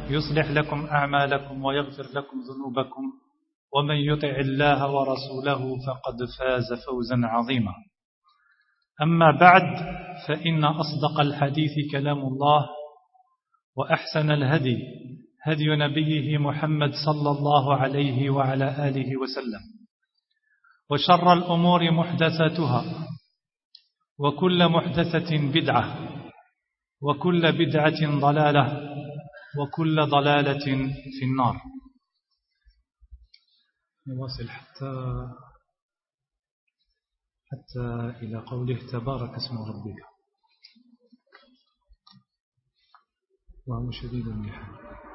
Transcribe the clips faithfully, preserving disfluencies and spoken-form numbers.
يصلح لكم أعمالكم ويغفر لكم ذنوبكم ومن يطع الله ورسوله فقد فاز فوزا عظيما. أما بعد، فإن أصدق الحديث كلام الله، وأحسن الهدي هدي نبيه محمد صلى الله عليه وعلى آله وسلم، وشر الأمور محدثاتها، وكل محدثة بدعة، وكل بدعة ضلالة، وكل ضلالة في النار. نواصل حتى حتى إلى قوله تبارك اسم ربك وهو شديد المحن.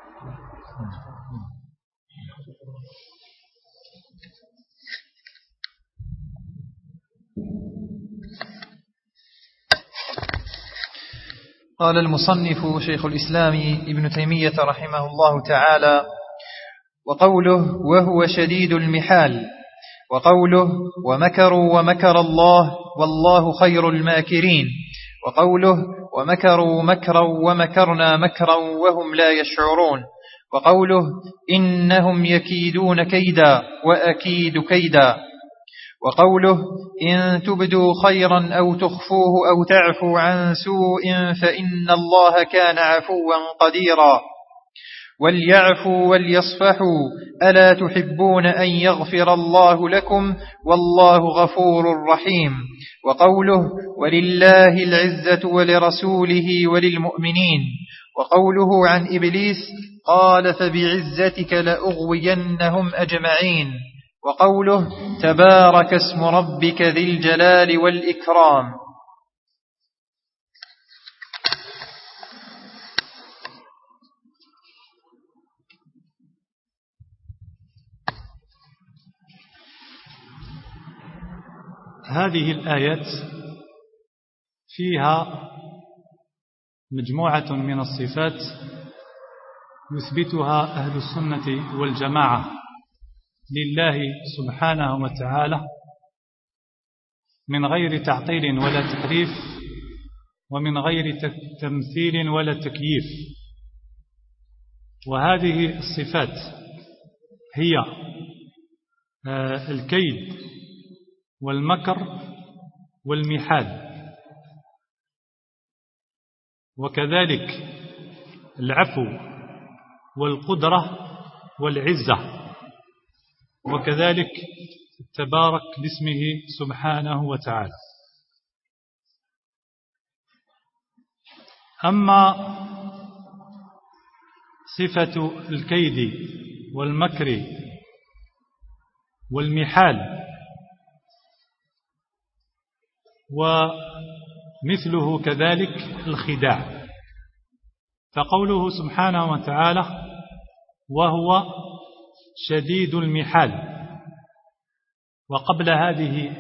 قال المصنف شيخ الإسلام ابن تيمية رحمه الله تعالى: وقوله وهو شديد المحال، وقوله ومكروا ومكر الله والله خير الماكرين، وقوله ومكروا مكرا ومكرنا مكرا وهم لا يشعرون، وقوله إنهم يكيدون كيدا وأكيد كيدا، وقوله إن تبدوا خيرا أو تخفوه أو تعفوا عن سوء فإن الله كان عفوا قديرا، وليعفوا وليصفحوا ألا تحبون أن يغفر الله لكم والله غفور رحيم، وقوله ولله العزة ولرسوله وللمؤمنين، وقوله عن إبليس قال فبعزتك لأغوينهم أجمعين، وقوله تبارك اسم ربك ذي الجلال والإكرام. هذه الآيات فيها مجموعة من الصفات يثبتها أهل السنة والجماعة لله سبحانه وتعالى من غير تعطيل ولا تحريف، ومن غير تمثيل ولا تكييف. وهذه الصفات هي الكيد والمكر والمحال، وكذلك العفو والقدرة والعزة، وكذلك التبارك باسمه سبحانه وتعالى. أما صفة الكيد والمكر والمحال ومثله كذلك الخداع، فقوله سبحانه وتعالى وهو شديد المحال، وقبل هذه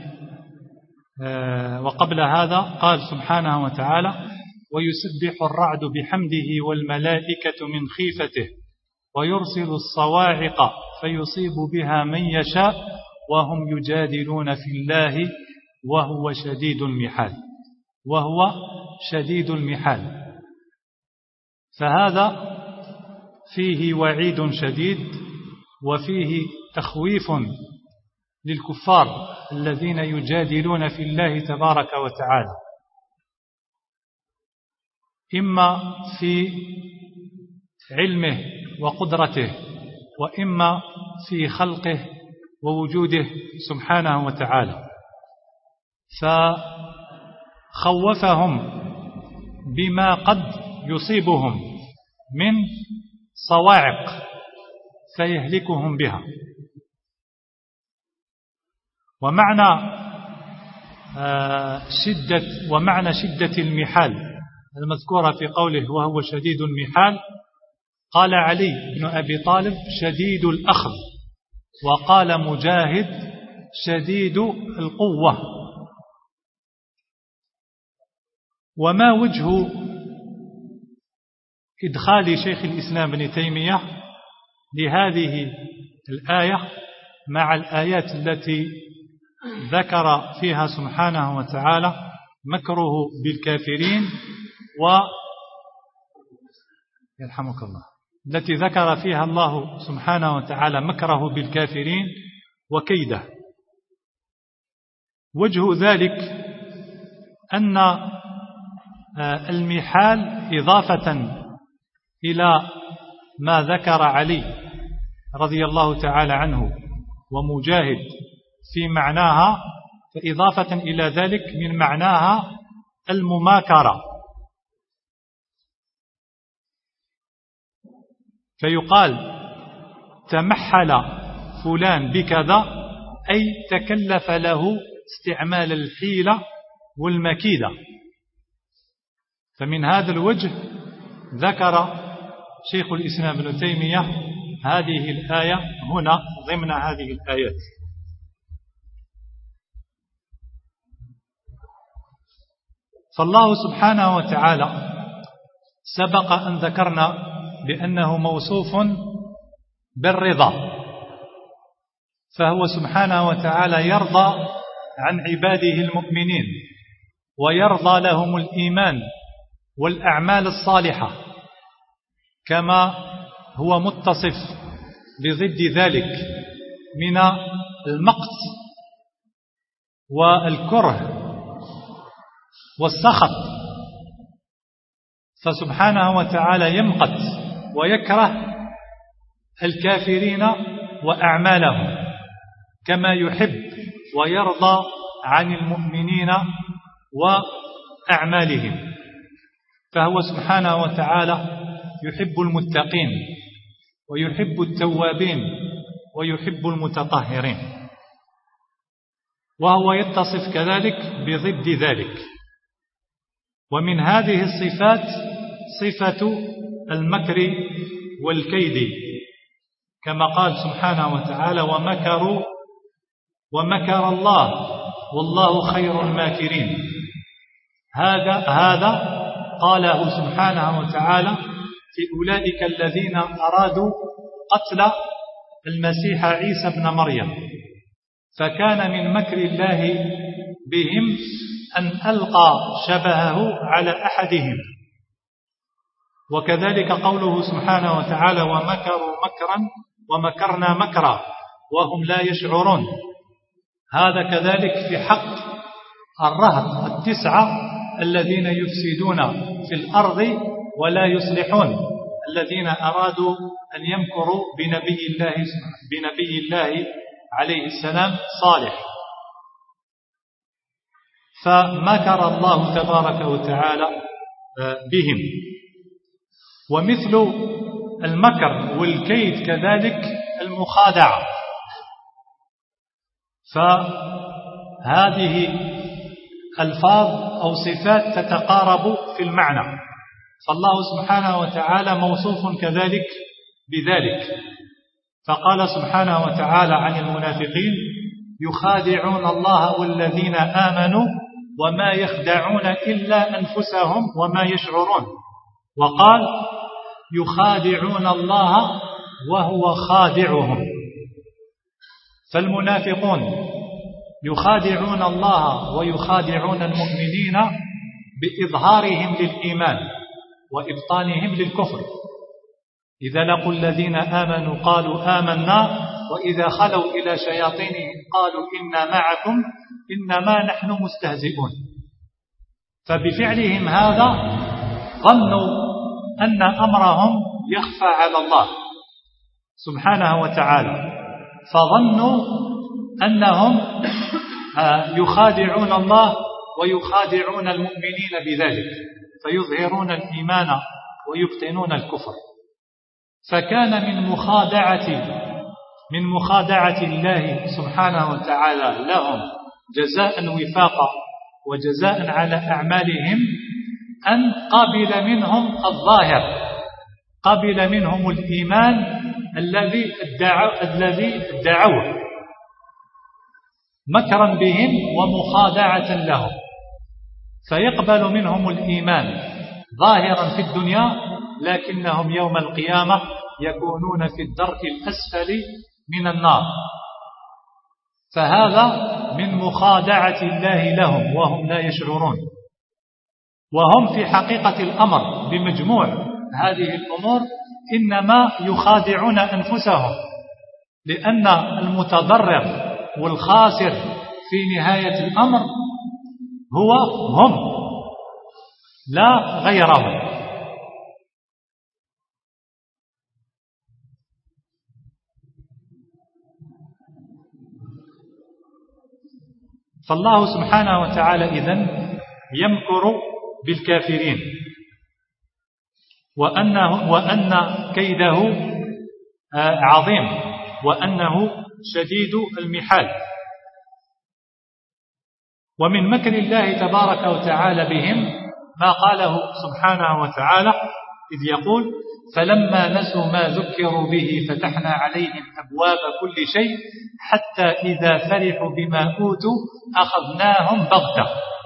وقبل هذا قال سبحانه وتعالى ويسبح الرعد بحمده والملائكة من خيفته ويرسل الصواعق فيصيب بها من يشاء وهم يجادلون في الله وهو شديد المحال. وهو شديد المحال، فهذا فيه وعيد شديد وفيه تخويف للكفار الذين يجادلون في الله تبارك وتعالى، إما في علمه وقدرته، وإما في خلقه ووجوده سبحانه وتعالى، فخوفهم بما قد يصيبهم من صواعق فيهلكهم بها. ومعنى شدة ومعنى شدة المحال المذكورة في قوله وهو شديد المحال، قال علي بن أبي طالب شديد الأخذ، وقال مجاهد شديد القوة. وما وجه إدخال شيخ الإسلام ابن تيمية لهذه الآية مع الآيات التي ذكر فيها سبحانه وتعالى مكره بالكافرين و يرحمك الله التي ذكر فيها الله سبحانه وتعالى مكره بالكافرين وكيده. وجه ذلك أن المحال إضافة إلى ما ذكر علي رضي الله تعالى عنه ومجاهد في معناها، فإضافة إلى ذلك من معناها المماكرة، فيقال تمحل فلان بكذا، أي تكلف له استعمال الحيلة والمكيدة. فمن هذا الوجه ذكر شيخ الإسلام ابن تيمية هذه الآية هنا ضمن هذه الآيات. فالله سبحانه وتعالى سبق أن ذكرنا بأنه موصوف بالرضا، فهو سبحانه وتعالى يرضى عن عباده المؤمنين ويرضى لهم الإيمان والأعمال الصالحة، كما هو متصف بضد ذلك من المقت والكره والسخط. فسبحانه وتعالى يمقت ويكره الكافرين وأعمالهم، كما يحب ويرضى عن المؤمنين وأعمالهم. فهو سبحانه وتعالى يحب المتقين ويحب التوابين ويحب المتطهرين، وهو يتصف كذلك بضد ذلك. ومن هذه الصفات صفة المكر والكيد، كما قال سبحانه وتعالى ومكروا ومكر الله والله خير الماكرين. هذا هذا قاله سبحانه وتعالى في أولئك الذين أرادوا قتل المسيح عيسى بن مريم، فكان من مكر الله بهم أن ألقى شبهه على أحدهم. وكذلك قوله سبحانه وتعالى ومكروا مكرا ومكرنا مكرا وهم لا يشعرون. هذا كذلك في حق الرهط التسعة الذين يفسدون في الأرض ولا يصلحون، الذين أرادوا أن يمكروا بنبي الله بنبي الله عليه السلام صالح، فمكر الله تبارك وتعالى بهم. ومثل المكر والكيد كذلك المخادعة، فهذه ألفاظ أو صفات تتقارب في المعنى، فالله سبحانه وتعالى موصوف كذلك بذلك. فقال سبحانه وتعالى عن المنافقين يخادعون الله والذين آمنوا وما يخدعون إلا أنفسهم وما يشعرون. وقال يخادعون الله وهو خادعهم. فالمنافقون يخادعون الله ويخادعون المؤمنين بإظهارهم للإيمان وإبطانهم للكفر. إذا لقوا الذين آمنوا قالوا آمنا وإذا خلوا إلى شياطينهم قالوا إنا معكم إنما نحن مستهزئون. فبفعلهم هذا ظنوا أن أمرهم يخفى على الله سبحانه وتعالى، فظنوا أنهم يخادعون الله ويخادعون المؤمنين بذلك، فيظهرون الإيمان ويبطنون الكفر. فكان من مخادعة من مخادعة الله سبحانه وتعالى لهم جزاء وفاقا وجزاء على أعمالهم أن قبل منهم الظاهر، قبل منهم الإيمان الذي ادعوا الذي ادعوه مكرا بهم ومخادعة لهم، فيقبل منهم الإيمان ظاهرا في الدنيا، لكنهم يوم القيامة يكونون في الدرك الأسفل من النار. فهذا من مخادعة الله لهم وهم لا يشعرون. وهم في حقيقة الأمر بمجموع هذه الأمور إنما يخادعون أنفسهم، لأن المتضرر والخاسر في نهاية الأمر هو هم لا غيرهم. فالله سبحانه وتعالى إذن يمكر بالكافرين، وأنه وأن كيده عظيم، وأنه شديد المحال. ومن مكر الله تبارك وتعالى بهم ما قاله سبحانه وتعالى إذ يقول: فلما نسوا ما ذكروا به فتحنا عليهم أبواب كل شيء حتى إذا فرحوا بما أوتوا أخذناهم بغتة.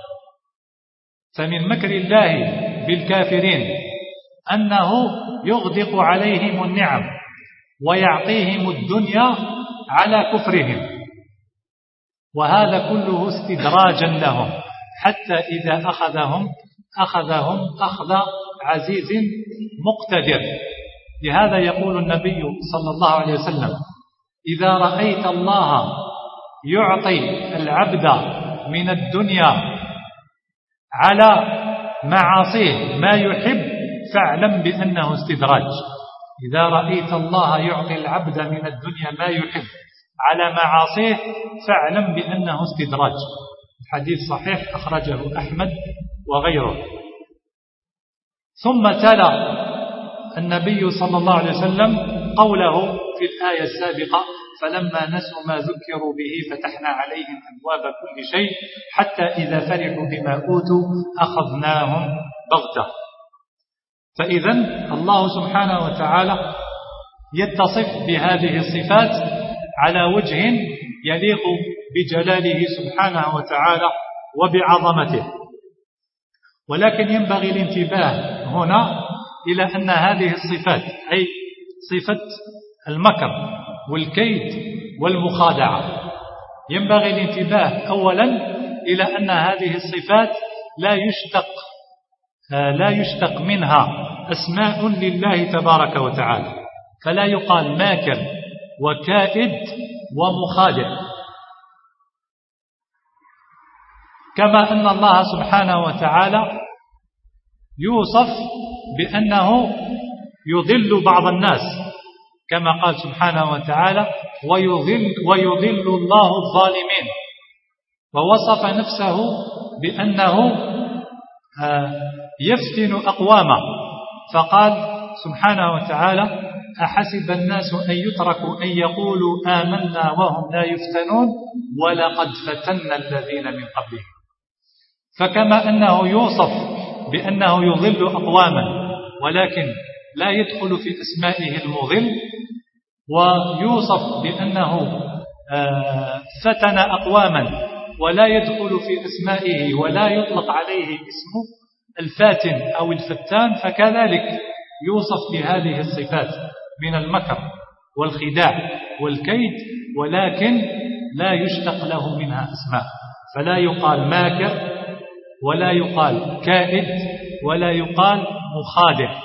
فمن مكر الله بالكافرين أنه يغدق عليهم النعم ويعطيهم الدنيا على كفرهم، وهذا كله استدراجا لهم حتى إذا أخذهم أخذهم أخذ عزيز مقتدر. لهذا يقول النبي صلى الله عليه وسلم: إذا رأيت الله يعطي العبد من الدنيا على معاصيه ما يحب فاعلم بأنه استدراج. إذا رأيت الله يعطي العبد من الدنيا ما يحب على معاصيه فاعلم بأنه استدراج. الحديث صحيح أخرجه أحمد وغيره. ثم تلا النبي صلى الله عليه وسلم قوله في الآية السابقة: فلما نسوا ما ذكروا به فتحنا عليهم أبواب كل شيء حتى إذا فرحوا بما أوتوا أخذناهم بغتة. فإذا الله سبحانه وتعالى يتصف بهذه الصفات على وجه يليق بجلاله سبحانه وتعالى وبعظمته. ولكن ينبغي الانتباه هنا إلى أن هذه الصفات، أي صفة المكر والكيد والمخادعة، ينبغي الانتباه أولا إلى أن هذه الصفات لا يشتق لا يشتق منها أسماء لله تبارك وتعالى، فلا يقال ماكر وكائد ومخادع، كما أن الله سبحانه وتعالى يوصف بأنه يضل بعض الناس، كما قال سبحانه وتعالى: ويضل, ويضل الله الظالمين. ووصف نفسه بأنه يفتن أقواما، فقال سبحانه وتعالى: أحسب الناس أن يتركوا أن يقولوا آمنا وهم لا يفتنون ولقد فتنا الذين من قبلهم. فكما أنه يوصف بأنه يضل أقواما ولكن لا يدخل في أسمائه المضل، ويوصف بأنه فتن أقواما ولا يدخل في أسمائه ولا يطلق عليه اسم الفاتن أو الفتان، فكذلك يوصف بهذه الصفات من المكر والخداع والكيد، ولكن لا يشتق له منها أسماء، فلا يقال ماكر ولا يقال كائد ولا يقال مخادع.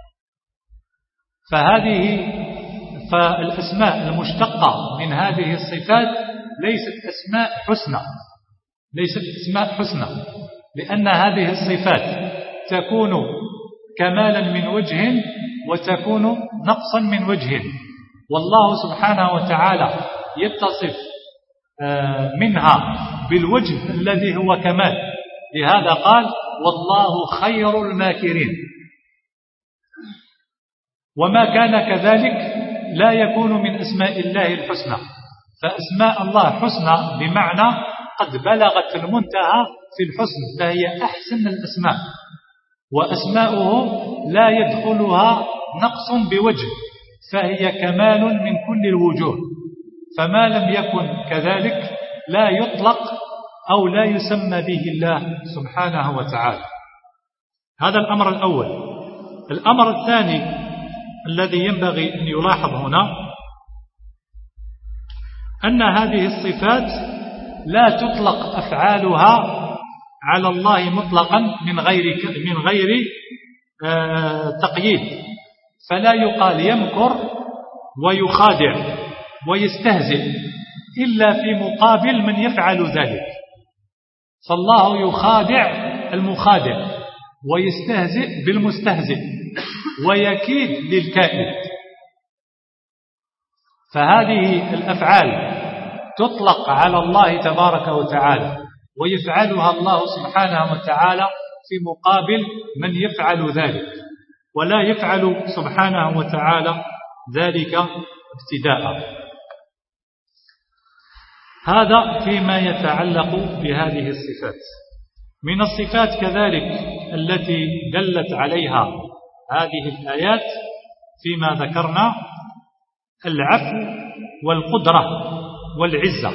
فهذه فالأسماء المشتقة من هذه الصفات ليست أسماء حسنى ليست أسماء حسنى لأن هذه الصفات تكون كمالا من وجه وتكون نقصا من وجه، والله سبحانه وتعالى يتصف منها بالوجه الذي هو كمال. لهذا قال: والله خير الماكرين. وما كان كذلك لا يكون من أسماء الله الحسنى، فأسماء الله حسنى بمعنى قد بلغت المنتهى في الحسن، فهي أحسن الأسماء، وأسماؤه لا يدخلها نقص بوجه، فهي كمال من كل الوجوه. فما لم يكن كذلك لا يطلق أو لا يسمى به الله سبحانه وتعالى. هذا الأمر الأول. الأمر الثاني الذي ينبغي أن يلاحظ هنا أن هذه الصفات لا تطلق أفعالها على الله مطلقا من غير من غير تقييد، فلا يقال يمكر ويخادع ويستهزئ إلا في مقابل من يفعل ذلك. فالله يخادع المخادع ويستهزئ بالمستهزئ ويكيد للكائد. فهذه الأفعال تطلق على الله تبارك وتعالى، ويفعلها الله سبحانه وتعالى في مقابل من يفعل ذلك، ولا يفعل سبحانه وتعالى ذلك ابتداء. هذا فيما يتعلق بهذه الصفات. من الصفات كذلك التي دلت عليها هذه الآيات فيما ذكرنا العفو والقدرة والعزة.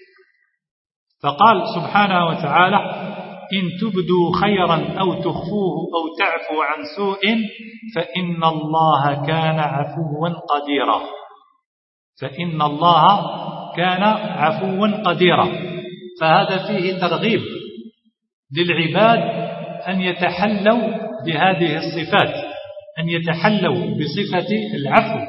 فقال سبحانه وتعالى: إن تبدوا خيرا أو تخفوه أو تعفو عن سوء فإن الله كان عفوا قديرا. فإن الله كان عفوا قديرا. فهذا فيه ترغيب للعباد أن يتحلوا بهذه الصفات، أن يتحلوا بصفة العفو.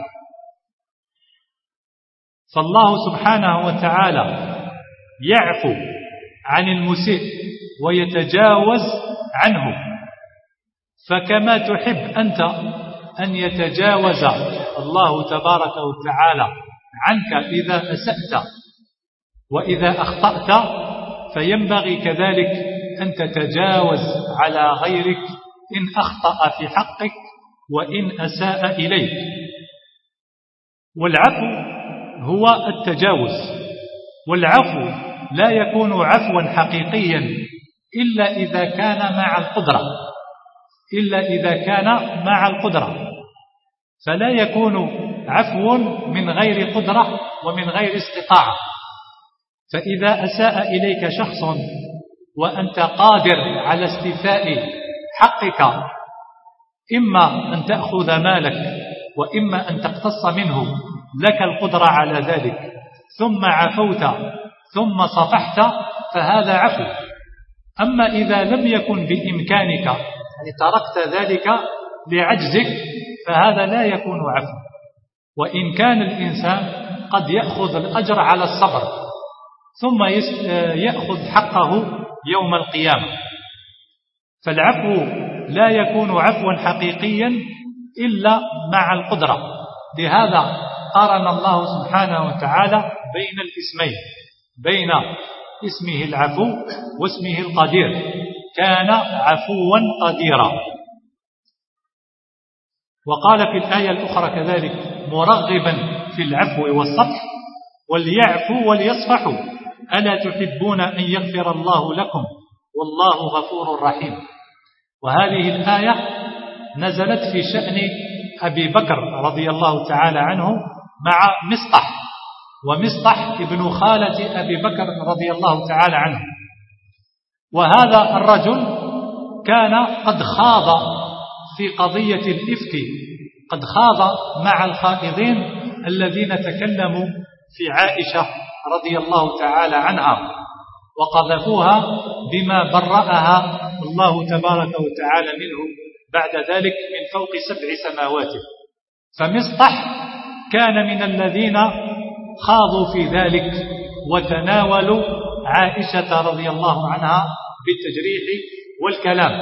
فالله سبحانه وتعالى يعفو عن المسيء ويتجاوز عنه. فكما تحب أنت أن يتجاوز الله تبارك وتعالى عنك إذا أسأت وإذا أخطأت، فينبغي كذلك أن تتجاوز على غيرك إن أخطأ في حقك وإن أساء إليك. والعفو هو التجاوز، والعفو لا يكون عفوا حقيقيا إلا إذا كان مع القدرة، إلا إذا كان مع القدرة. فلا يكون عفو من غير قدرة ومن غير استطاعة. فإذا أساء إليك شخص وأنت قادر على استيفاء حقك، إما أن تأخذ مالك وإما أن تقتص منه، لك القدرة على ذلك، ثم عفوت ثم صفحت، فهذا عفو. أما إذا لم يكن بإمكانك، يعني تركت ذلك لعجزك، فهذا لا يكون عفو. وإن كان الإنسان قد يأخذ الأجر على الصبر ثم يأخذ حقه يوم القيامة. فالعفو لا يكون عفوا حقيقيا إلا مع القدرة. لهذا قارن الله سبحانه وتعالى بين الاسمين، بين اسمه العفو واسمه القدير. كان عفوا قديرا. وقال في الآية الأخرى كذلك مرغبا في العفو والصفح: وليعفوا وليصفحوا ألا تحبون أن يغفر الله لكم والله غفور رحيم. وهذه الآية نزلت في شأن أبي بكر رضي الله تعالى عنه مع مصطح، ومصطح ابن خالة أبي بكر رضي الله تعالى عنه. وهذا الرجل كان قد خاض في قضية الإفك، قد خاض مع الخائضين الذين تكلموا في عائشة رضي الله تعالى عنها وقذفوها بما برأها الله تبارك وتعالى منه بعد ذلك من فوق سبع سماوات. فمصطح كان من الذين خاضوا في ذلك وتناولوا عائشة رضي الله عنها بالتجريح والكلام.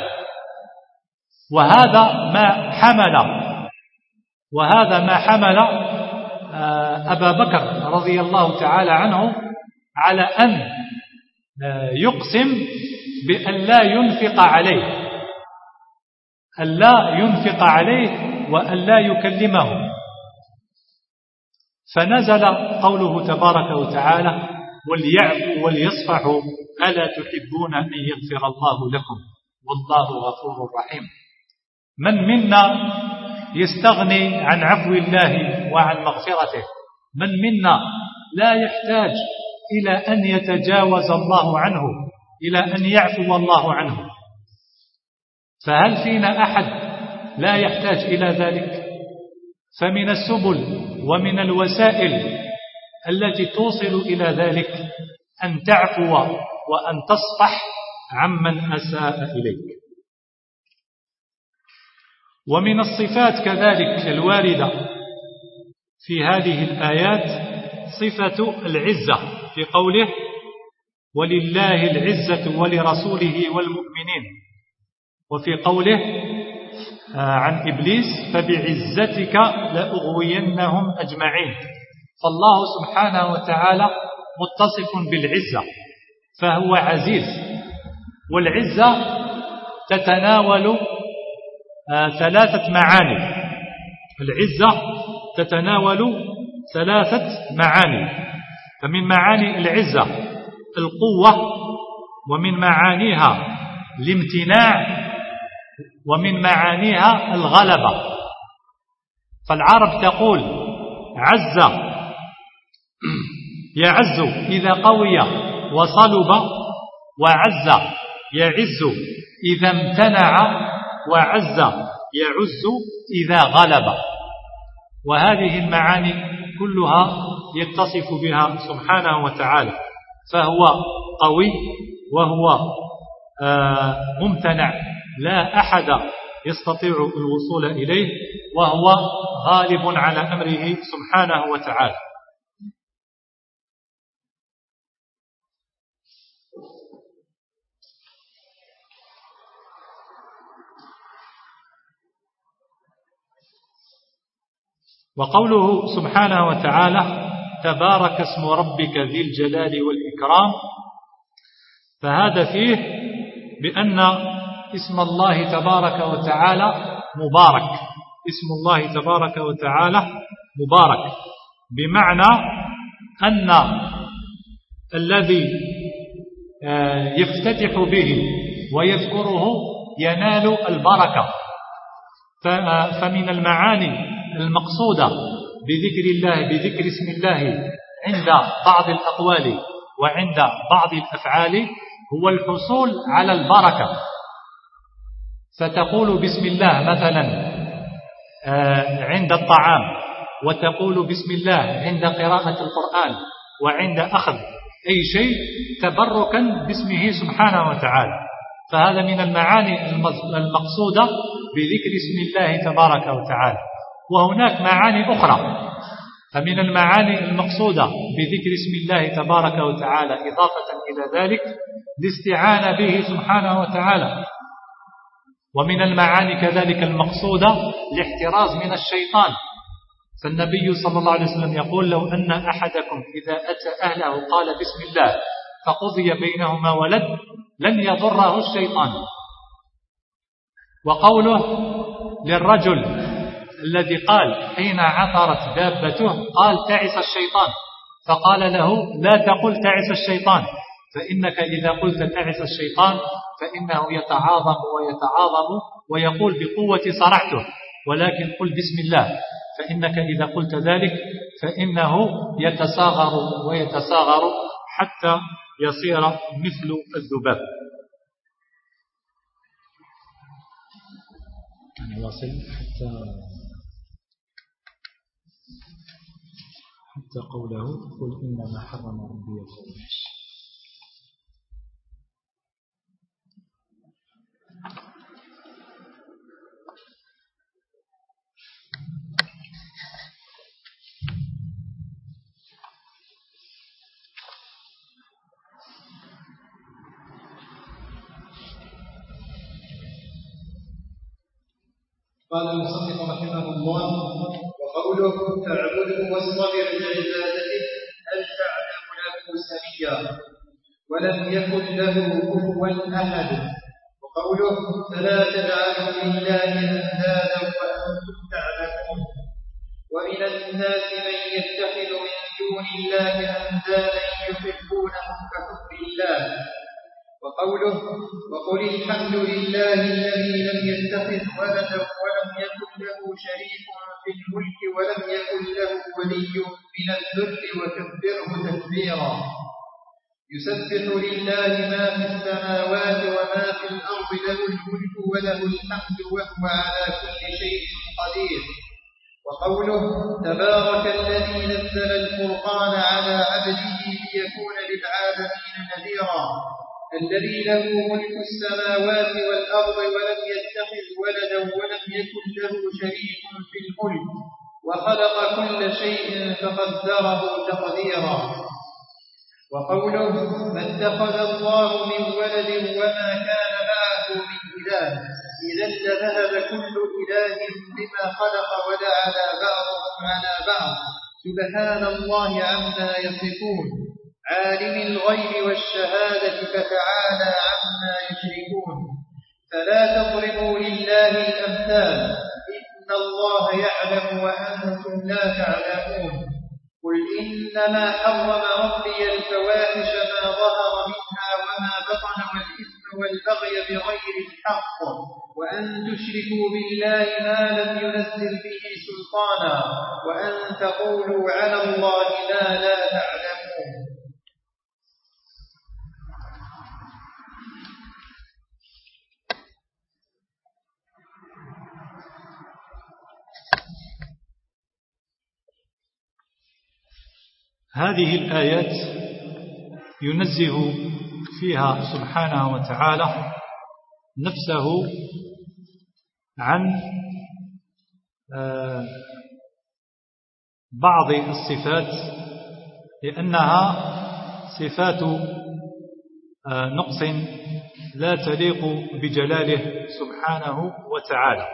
وهذا ما حمل وهذا ما حمل أبا بكر رضي الله تعالى عنه على أن يقسم بأن لا ينفق عليه، أن لا ينفق عليه وأن لا يكلمه. فنزل قوله تبارك وتعالى: وليعفوا وليصفحوا ألا تحبون أن يغفر الله لكم والله غفور رحيم. من منا يستغني عن عفو الله وعن مغفرته؟ من منا لا يحتاج إلى أن يتجاوز الله عنه، إلى أن يعفو الله عنه؟ فهل فينا أحد لا يحتاج إلى ذلك؟ فمن السبل ومن الوسائل التي توصل إلى ذلك أن تعفو وأن تصفح عمن أساء إليك. ومن الصفات كذلك الواردة في هذه الآيات صفة العزة في قوله ولله العزة ولرسوله والمؤمنين، وفي قوله عن إبليس فبعزتك لأغوينهم أجمعين. فالله سبحانه وتعالى متصف بالعزة فهو عزيز، والعزة تتناول ثلاثة معاني. العزة تتناول ثلاثة معاني، فمن معاني العزة القوة، ومن معانيها الامتناع، ومن معانيها الغلبة. فالعرب تقول عز يعز إذا قوي وصلب، وعز يعز إذا امتنع، وعز يعز إذا غلب. وهذه المعاني كلها يتصف بها سبحانه وتعالى، فهو قوي وهو ممتنع لا أحد يستطيع الوصول إليه، وهو غالب على أمره سبحانه وتعالى. وقوله سبحانه وتعالى تبارك اسم ربك ذي الجلال والإكرام، فهذا فيه بأن اسم الله تبارك وتعالى مبارك. اسم الله تبارك وتعالى مبارك بمعنى أن الذي يفتتح به ويذكره ينال البركة. فمن المعاني المقصودة بذكر الله بذكر اسم الله عند بعض الأقوال وعند بعض الأفعال هو الحصول على البركة. فتقول بسم الله مثلا عند الطعام، وتقول بسم الله عند قراءة القرآن وعند أخذ أي شيء تبركا باسمه سبحانه وتعالى. فهذا من المعاني المقصودة بذكر اسم الله تبارك وتعالى. وهناك معاني أخرى، فمن المعاني المقصودة بذكر اسم الله تبارك وتعالى إضافة إلى ذلك الاستعانة به سبحانه وتعالى. ومن المعاني كذلك المقصودة الاحتراز من الشيطان. فالنبي صلى الله عليه وسلم يقول لو أن أحدكم إذا أتى أهله قال بسم الله فقضي بينهما ولد لن يضره الشيطان. وقوله للرجل الذي قال حين عثرت دابته قال تعس الشيطان، فقال له لا تقل تعس الشيطان، فإنك إذا قلت تعس الشيطان فإنه يتعاظم ويتعاظم ويقول بقوة صرعته، ولكن قل بسم الله، فإنك إذا قلت ذلك فإنه يتصاغر ويتصاغر حتى يصير مثل الذباب. نواصل حتى حتى قوله قل إنما حرم ربي الفواحش. قال المصنف رحمه الله: وقوله فاعبده واصطبر لعبادته هل تعلم له سميا ولم يكن له كفوا احد. وقوله فلا تجعلوا لله اندادا وانتم تعلمون. ومن الناس من يتخذ من دون الله اندادا يحبونهم كحب الله. وقوله وقل الحمد لله الذي لم يتخذ ولدا ولم يكن له شريك في الملك ولم يكن له ولي من الذل وكبره تكبيرا. يسبح لله ما في السماوات وما في الأرض له الملك وله الحمد وهو على كل شيء قدير. وقوله تبارك الذي نزل الفرقان على عبده ليكون للعالمين نذيرا. الذي له ملك السماوات والأرض ولم يتخذ ولدا ولم يكن له شريك في الملك وخلق كل شيء فقدره تقديرا. وقوله ما اتخذ الله من ولد وما كان معه من إله إذا لذهب كل إله بما خلق ولعلى بعضهم على بعض سبحان الله عما يصفون عالم الغيب والشهادة فتعالى عما يشركون. فلا تضربوا لله الأمثال إن الله يعلم وأنتم لا تعلمون. قل إنما حرم ربي الفواحش ما ظهر منها وما بطن والإثم والبغي بغير الحق وأن تشركوا بالله ما لم ينزل به سلطانا وأن تقولوا على الله ما لا تعلمون. هذه الآيات ينزه فيها سبحانه وتعالى نفسه عن بعض الصفات لأنها صفات نقص لا تليق بجلاله سبحانه وتعالى.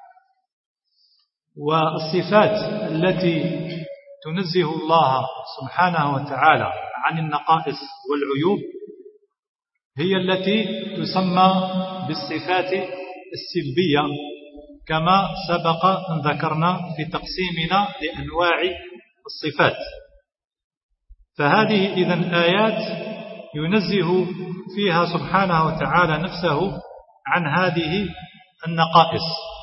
والصفات التي تنزه الله سبحانه وتعالى عن النقائص والعيوب هي التي تسمى بالصفات السلبية كما سبق أن ذكرنا في تقسيمنا لأنواع الصفات. فهذه إذن آيات ينزه فيها سبحانه وتعالى نفسه عن هذه النقائص،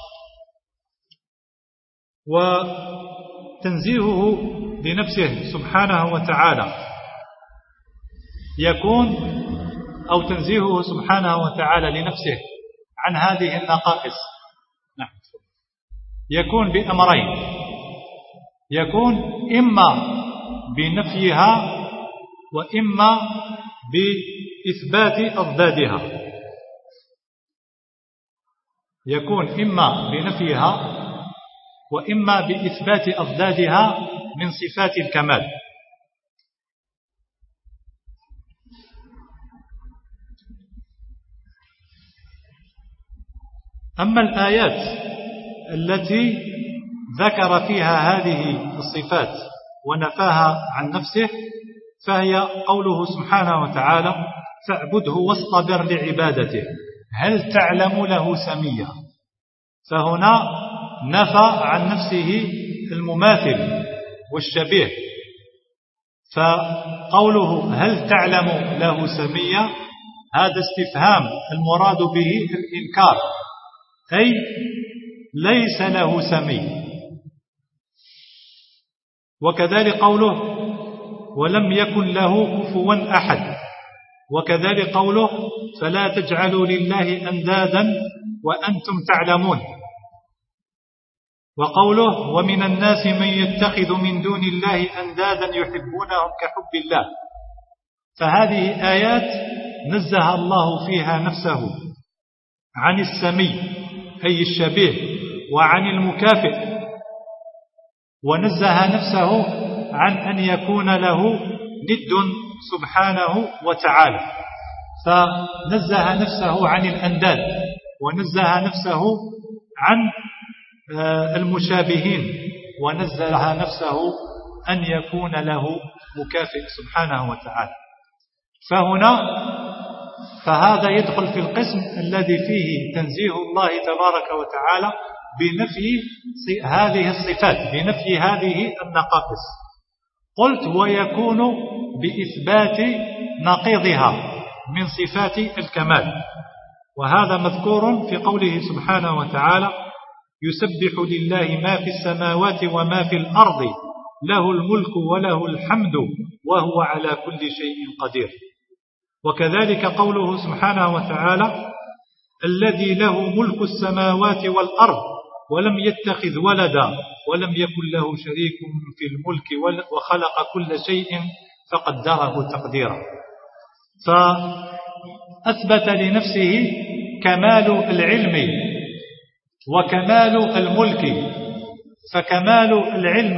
وتنزيهه لنفسه سبحانه وتعالى يكون أو تنزيهه سبحانه وتعالى لنفسه عن هذه النقائص يكون بأمرين، يكون إما بنفيها وإما بإثبات أضدادها، يكون إما بنفيها وإما بإثبات أضدادها من صفات الكمال. أما الآيات التي ذكر فيها هذه الصفات ونفاها عن نفسه فهي قوله سبحانه وتعالى فاعبده واصطبر لعبادته هل تعلم له سميا. فهنا نفى عن نفسه المماثل والشبيه، فقوله هل تعلم له سميا هذا استفهام المراد به الإنكار، أي ليس له سمي. وكذلك قوله ولم يكن له كفوا أحد، وكذلك قوله فلا تجعلوا لله أندادا وأنتم تعلمون، وقوله ومن الناس من يتخذ من دون الله أندادا يحبونهم كحب الله. فهذه آيات نزه الله فيها نفسه عن السمي أي الشبيه وعن المكافئ، ونزه نفسه عن أن يكون له ند سبحانه وتعالى، فنزه نفسه عن الأنداد ونزه نفسه عن المشابهين ونزه نفسه أن يكون له مكافئ سبحانه وتعالى. فهنا فهذا يدخل في القسم الذي فيه تنزيه الله تبارك وتعالى بنفي هذه الصفات، بنفي هذه النقائص. قلت ويكون بإثبات نقيضها من صفات الكمال، وهذا مذكور في قوله سبحانه وتعالى يسبح لله ما في السماوات وما في الأرض له الملك وله الحمد وهو على كل شيء قدير. وكذلك قوله سبحانه وتعالى الذي له ملك السماوات والأرض ولم يتخذ ولدا ولم يكن له شريك في الملك وخلق كل شيء فقدره تقديرا. أثبت لنفسه كمال العلم وكمال الملك، فكمال العلم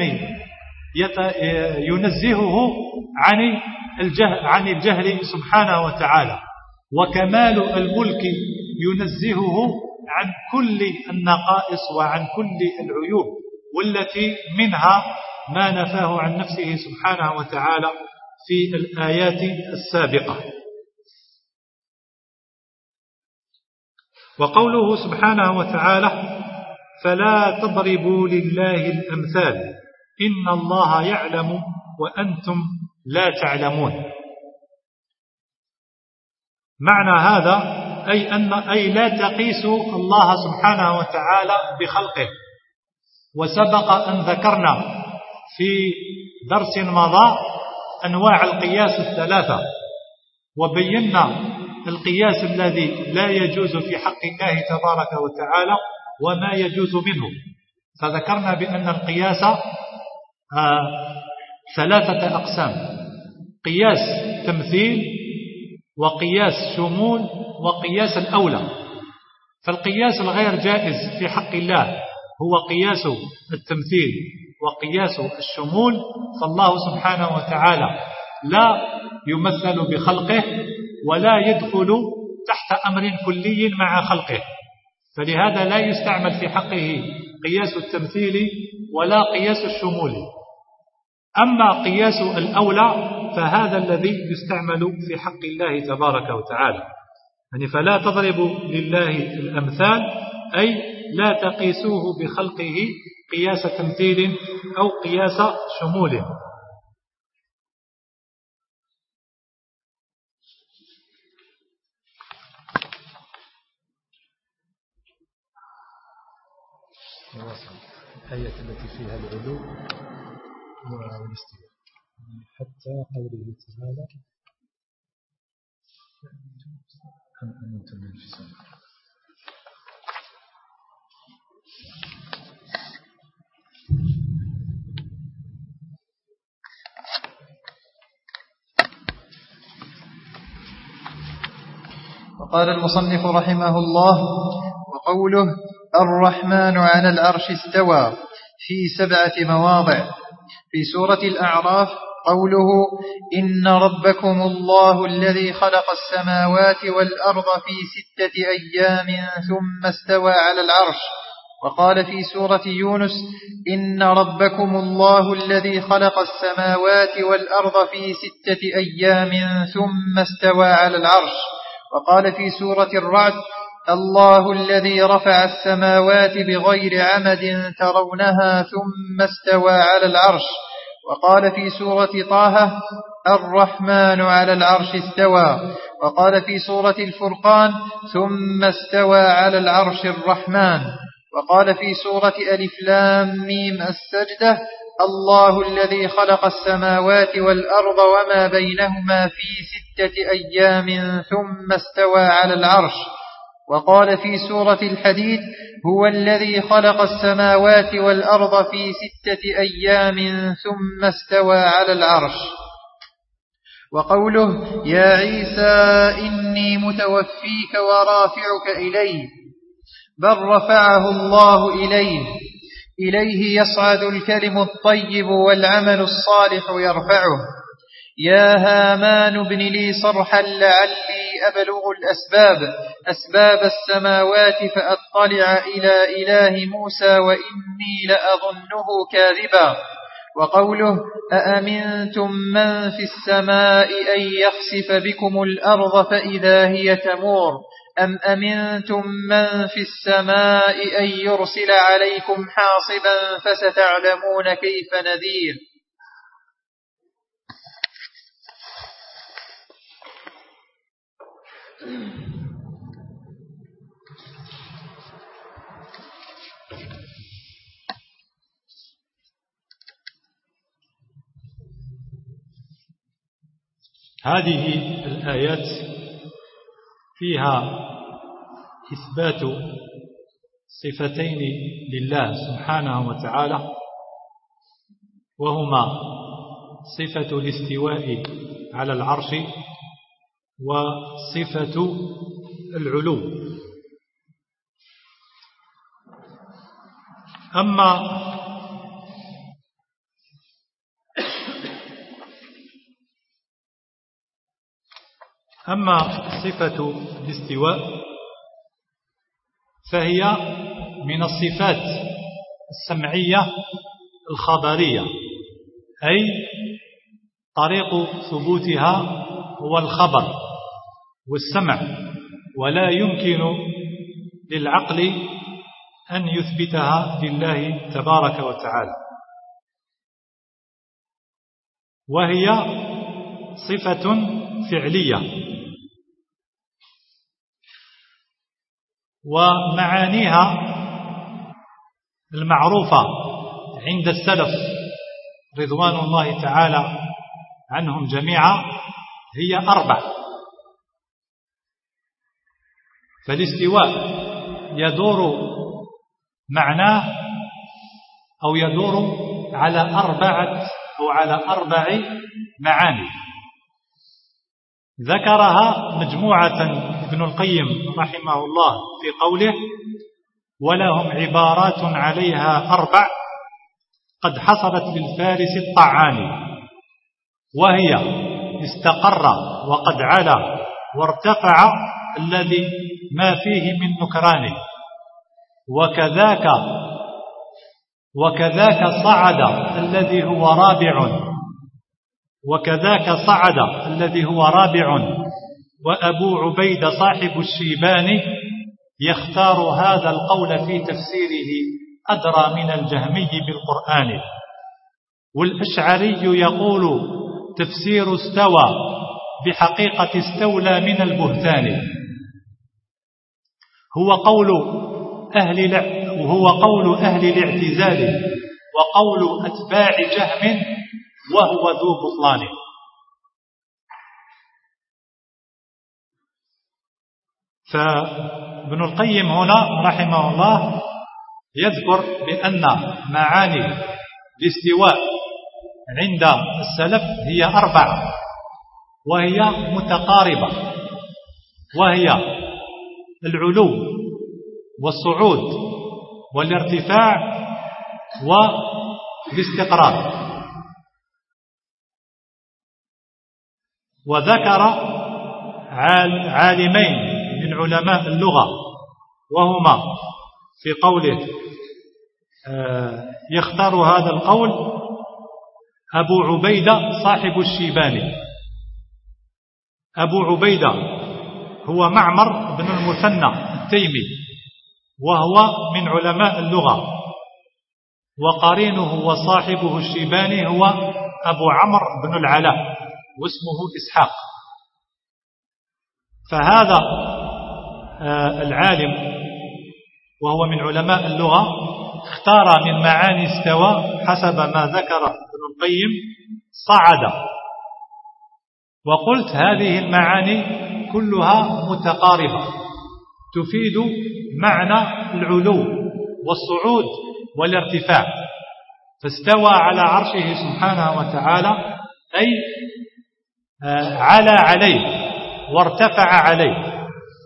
ينزهه عن الجهل, عن الجهل سبحانه وتعالى، وكمال الملك ينزهه عن كل النقائص وعن كل العيوب، والتي منها ما نفاه عن نفسه سبحانه وتعالى في الآيات السابقة. وقوله سبحانه وتعالى فلا تضربوا لله الأمثال إن الله يعلم وأنتم لا تعلمون. معنى هذا أي, أن أي لا تقيسوا الله سبحانه وتعالى بخلقه. وسبق أن ذكرنا في درس مضى أنواع القياس الثلاثة، وبينا القياس الذي لا يجوز في حق الله تبارك وتعالى وما يجوز منه. فذكرنا بأن القياس آه ثلاثة أقسام: قياس تمثيل، وقياس شمول، وقياس الأولى. فالقياس الغير جائز في حق الله هو قياس التمثيل وقياس الشمول، فالله سبحانه وتعالى لا يمثل بخلقه ولا يدخل تحت أمر كلي مع خلقه، فلهذا لا يستعمل في حقه قياس التمثيل ولا قياس الشمول. أما قياس الأولى فهذا الذي يستعمل في حق الله تبارك وتعالى. يعني فلا تضربوا لله الأمثال أي لا تقيسوه بخلقه قياس تمثيل أو قياس شمول. الآية التي فيها العلو والاستواء حتى قوله تعالى أم أنتم من في السماء. وقال المصنف رحمه الله: وقوله الرحمن على العرش استوى في سبعة مواضع. في سورة الأعراف قوله إن ربكم الله الذي خلق السماوات والأرض في ستة أيام ثم استوى على العرش. وقال في سورة يونس إن ربكم الله الذي خلق السماوات والأرض في ستة أيام ثم استوى على العرش. وقال في سورة الرعد الله الذي رفع السماوات بغير عمد ترونها ثم استوى على العرش. وقال في سورة طه الرحمن على العرش استوى. وقال في سورة الفرقان ثم استوى على العرش الرحمن. وقال في سورة ألف لام ميم السجدة الله الذي خلق السماوات والأرض وما بينهما في ستة أيام ثم استوى على العرش. وقال في سورة الحديد هو الذي خلق السماوات والأرض في ستة أيام ثم استوى على العرش. وقوله يا عيسى إني متوفيك ورافعك إلي بل رفعه الله إليه إليه يصعد الكلم الطيب والعمل الصالح يرفعه. يا هامان ابن لي صرحا لعلي أبلغ الأسباب أسباب السماوات فأطلع إلى إله موسى وإني لأظنه كاذبا. وقوله أأمنتم من في السماء أن يخسف بكم الأرض فإذا هي تمور أم أمنتم من في السماء أن يرسل عليكم حاصبا فستعلمون كيف نذير. هذه الآيات فيها إثبات صفتين لله سبحانه وتعالى، وهما صفة الاستواء على العرش وصفة العلو. أما أما صفة الاستواء فهي من الصفات السمعية الخبرية، أي طريق ثبوتها هو الخبر والسمع، ولا يمكن للعقل أن يثبتها لله تبارك وتعالى، وهي صفة فعلية، ومعانيها المعروفة عند السلف رضوان الله تعالى عنهم جميعا هي أربع. فالاستواء يدور معناه أو يدور على أربعة أو على أربع معاني ذكرها مجموعة ابن القيم رحمه الله في قوله: ولهم عبارات عليها أربع قد حصلت للفارس الطعاني، وهي استقر وقد علا وارتفع الذي ما فيه من نكران، وكذاك وكذاك صعد الذي هو رابع وكذاك صعد الذي هو رابع وأبو عبيد صاحب الشيبان يختار هذا القول في تفسيره أدرى من الجهمي بالقرآن. والأشعري يقول تفسير استوى بحقيقة استولى من البهتان، هو قول أهل وهو قول أهل الاعتزال وقول أتباع جهم وهو ذو بطلان. فابن القيم هنا رحمه الله يذكر بأن معاني الاستواء عند السلف هي أربعة، وهي متقاربة، وهي العلو والصعود والارتفاع والاستقرار. وذكر عالمين من علماء اللغة وهما في قوله يختار هذا القول أبو عبيدة صاحب الشيباني. أبو عبيدة هو معمر بن المثنى التيمي، وهو من علماء اللغة، وقرينه وصاحبه الشيباني هو أبو عمرو بن العلاء واسمه إسحاق. فهذا العالم وهو من علماء اللغة اختار من معاني استوى حسب ما ذكر ابن القيم صعد، وقلت هذه المعاني كلها متقاربة تفيد معنى العلو والصعود والارتفاع. فاستوى على عرشه سبحانه وتعالى أي على عليه وارتفع عليه.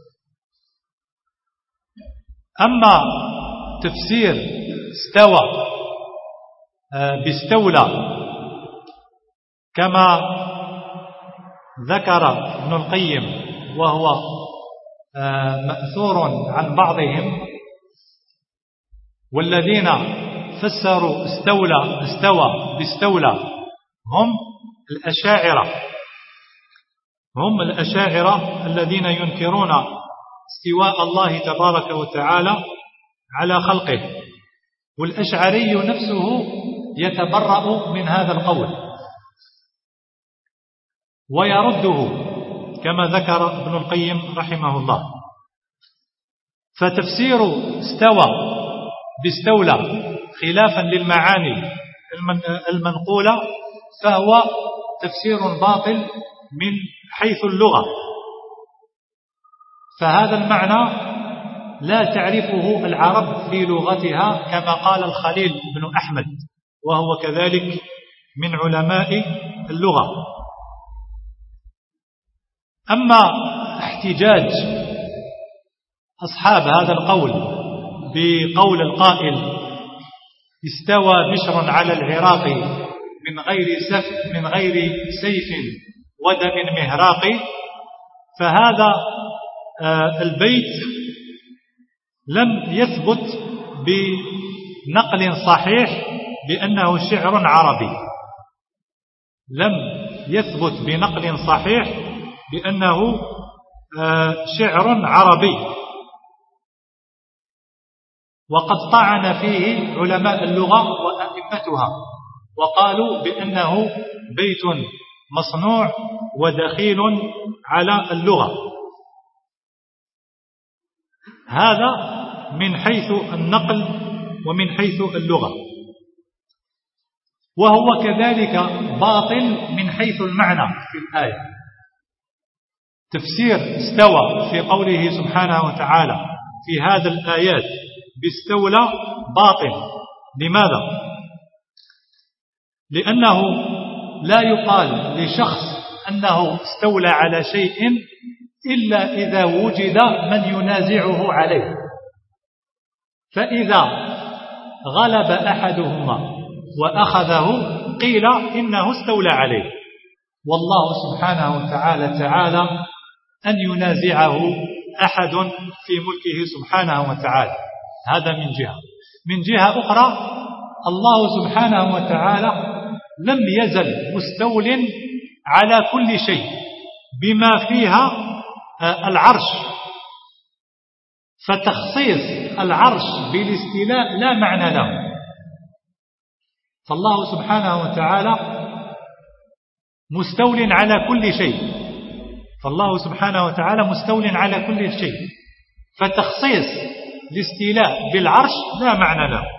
أما تفسير استوى باستولى كما ذكر ابن القيم وهو مأثور عن بعضهم، والذين فسروا استولى استوى باستولى هم الأشاعرة هم الأشاعرة الذين ينكرون استواء الله تبارك وتعالى على خلقه. والأشعري نفسه يتبرأ من هذا القول ويرده كما ذكر ابن القيم رحمه الله. فتفسير استوى باستولى خلافا للمعاني المنقولة فهو تفسير باطل من حيث اللغة، فهذا المعنى لا تعرفه العرب في لغتها كما قال الخليل بن أحمد، وهو كذلك من علماء اللغة. أما احتجاج أصحاب هذا القول بقول القائل استوى بشر على العراق من غير سف من غير سيف ودم مهراق، فهذا البيت لم يثبت بنقل صحيح بأنه شعر عربي، لم يثبت بنقل صحيح بأنه شعر عربي، وقد طعن فيه علماء اللغة وأئمتها وقالوا بأنه بيت مصنوع ودخيل على اللغة. هذا من حيث النقل ومن حيث اللغة، وهو كذلك باطل من حيث المعنى في الآية. تفسير استوى في قوله سبحانه وتعالى في هذا الآيات باستولى باطل. لماذا؟ لأنه لا يقال لشخص أنه استولى على شيء إلا إذا وجد من ينازعه عليه، فإذا غلب أحدهما وأخذه قيل إنه استولى عليه، والله سبحانه وتعالى تعالى أن ينازعه أحد في ملكه سبحانه وتعالى. هذا من جهة. من جهة أخرى الله سبحانه وتعالى لم يزل مستول على كل شيء بما فيها العرش، فتخصيص العرش بالاستيلاء لا معنى له. فالله سبحانه وتعالى مستول على كل شيء، فالله سبحانه وتعالى مستول على كل شيء، فتخصيص الاستيلاء بالعرش لا معنى له.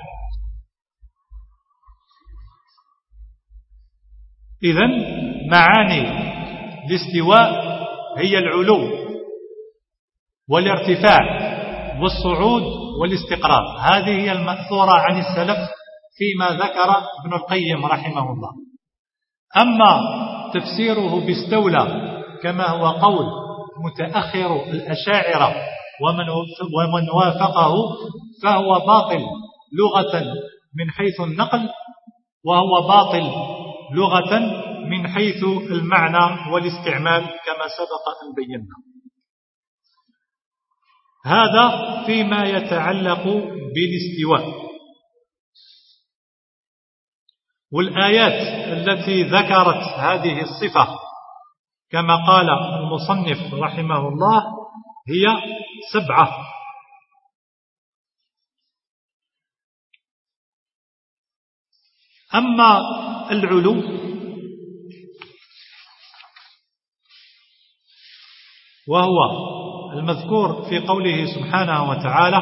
إذن معاني الاستواء هي العلو والارتفاع والصعود والاستقرار. هذه هي المأثورة عن السلف فيما ذكر ابن القيم رحمه الله. أما تفسيره باستولى كما هو قول متأخر الأشاعرة ومن ومن وافقه فهو باطل لغة من حيث النقل، وهو باطل لغة من حيث المعنى والاستعمال كما سبق أن بينا. هذا فيما يتعلق بالاستواء. والآيات التي ذكرت هذه الصفة كما قال المصنف رحمه الله هي سبعة. أما العلو وهو المذكور في قوله سبحانه وتعالى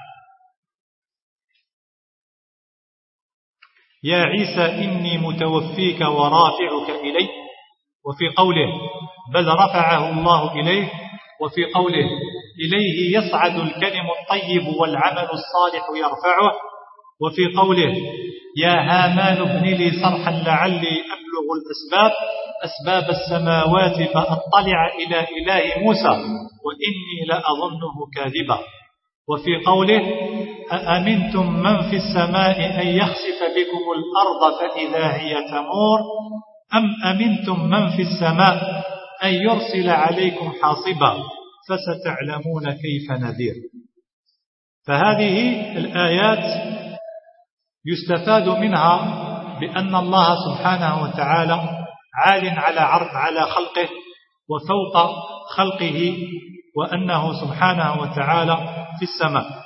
يا عيسى إني متوفيك ورافعك إلي، وفي قوله بل رفعه الله إليه، وفي قوله إليه يصعد الكلم الطيب والعمل الصالح يرفعه، وفي قوله يا هامان ابن لي صرحا لعلي أبلغ الأسباب أسباب السماوات فأطلع إلى إله موسى وإني لأظنه كاذبا، وفي قوله أأمنتم من في السماء أن يخسف بكم الأرض فإذا هي تمور أم أمنتم من في السماء أن يرسل عليكم حاصبا فستعلمون كيف نذير. فهذه الآيات يستفاد منها بأن الله سبحانه وتعالى عال على عرض على خلقه وفوق خلقه، وأنه سبحانه وتعالى في السماء.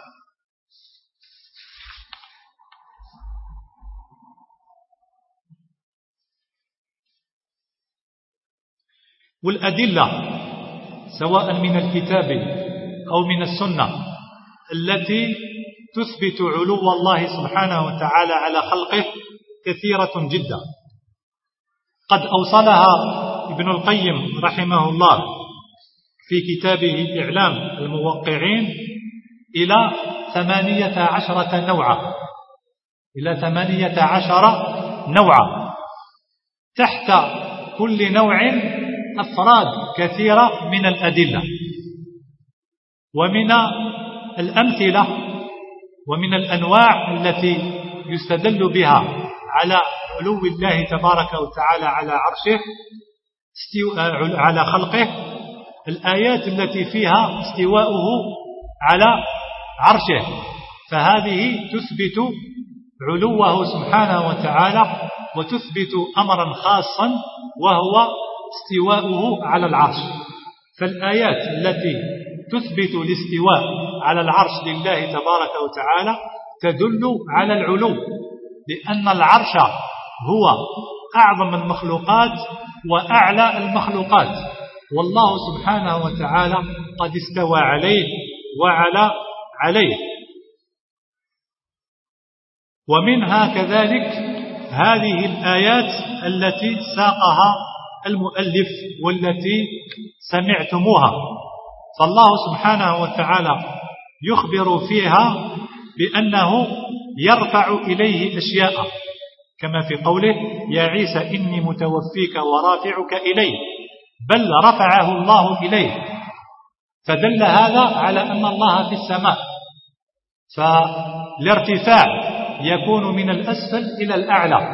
والأدلة سواء من الكتاب أو من السنة التي تثبت علو الله سبحانه وتعالى على خلقه كثيرة جدا، قد أوصلها ابن القيم رحمه الله في كتابه إعلام الموقعين إلى ثمانية عشرة نوعا إلى ثمانية عشر نوعا، تحت كل نوع أفراد كثيرة من الأدلة ومن الأمثلة ومن الأنواع التي يستدل بها على علو الله تبارك وتعالى على عرشه على خلقه الآيات التي فيها استواؤه على عرشه، فهذه تثبت علوه سبحانه وتعالى وتثبت أمرا خاصا وهو استواؤه على العرش. فالآيات التي تثبت الاستواء على العرش لله تبارك وتعالى تدل على العلو، لأن العرش هو أعظم المخلوقات وأعلى المخلوقات، والله سبحانه وتعالى قد استوى عليه وعلى عليه. ومنها كذلك هذه الآيات التي ساقها المؤلف والتي سمعتموها، فالله سبحانه وتعالى يخبر فيها بأنه يرفع إليه أشياء، كما في قوله يا عيسى إني متوفيك ورافعك إليه، بل رفعه الله إليه، فدل هذا على أن الله في السماء، فالارتفاع يكون من الأسفل إلى الأعلى.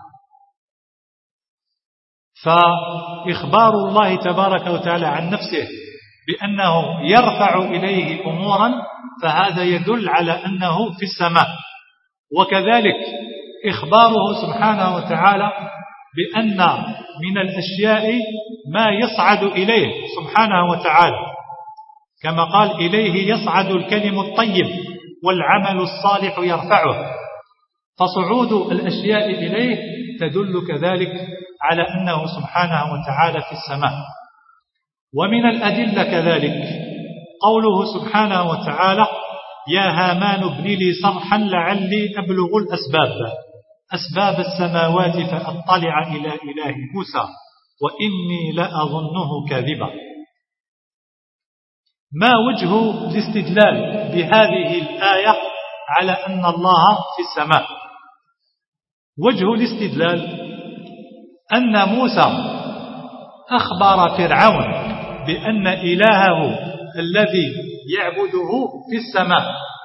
فإخبار الله تبارك وتعالى عن نفسه بأنه يرفع إليه أمورا فهذا يدل على أنه في السماء. وكذلك إخباره سبحانه وتعالى بأن من الأشياء ما يصعد إليه سبحانه وتعالى، كما قال إليه يصعد الكلم الطيب والعمل الصالح يرفعه، فصعود الأشياء إليه تدل كذلك على أنه سبحانه وتعالى في السماء. ومن الأدلة كذلك قوله سبحانه وتعالى يا هامان ابن لي صرحا لعلي أبلغ الأسباب أسباب السماوات فأطلع إلى إله موسى وإني لأظنه كاذبا. ما وجه الاستدلال بهذه الآية على أن الله في السماء؟ وجه الاستدلال أن موسى أخبر فرعون بأن إلهه الذي يعبده في السماء.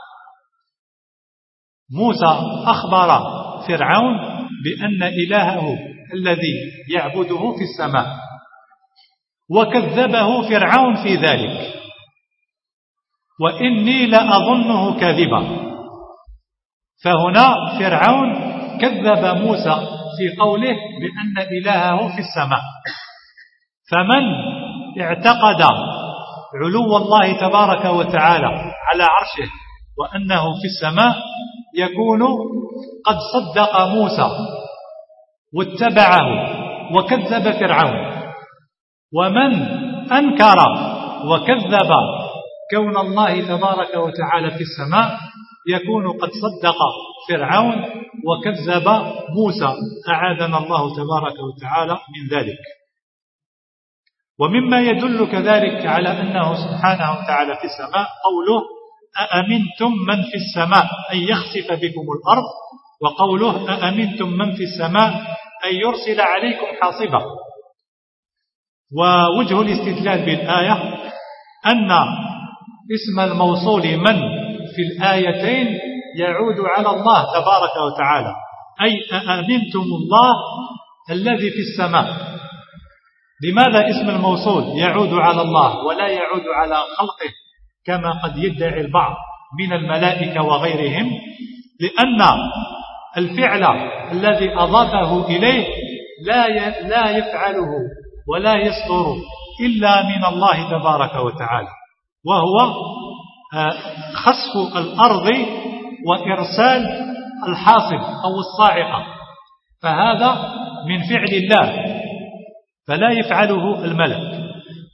موسى أخبر فرعون بأن إلهه الذي يعبده في السماء، وكذبه فرعون في ذلك، وإني لأظنه كاذبا. فهنا فرعون كذب موسى في قوله بأن إلهه في السماء. فمن اعتقد علو الله تبارك وتعالى على عرشه وأنه في السماء يكون قد صدق موسى واتبعه وكذب فرعون. ومن أنكر وكذب كون الله تبارك وتعالى في السماء يكون قد صدق فرعون وكذب موسى، أعاذنا الله تبارك وتعالى من ذلك. ومما يدل كذلك على أنه سبحانه وتعالى في السماء قوله أأمنتم من في السماء أن يخسف بكم الأرض، وقوله أأمنتم من في السماء أن يرسل عليكم حاصبا. ووجه الاستدلال بالآية أن اسم الموصول من في الآيتين يعود على الله تبارك وتعالى، أي أأمنتم الله الذي في السماء. لماذا اسم الموصول يعود على الله ولا يعود على خلقه كما قد يدعي البعض من الملائكة وغيرهم؟ لأن الفعل الذي أضافه إليه لا لا يفعله ولا يصدر إلا من الله تبارك وتعالى، وهو خسف الأرض وإرسال الحاصب أو الصاعقة، فهذا من فعل الله فلا يفعله الملك.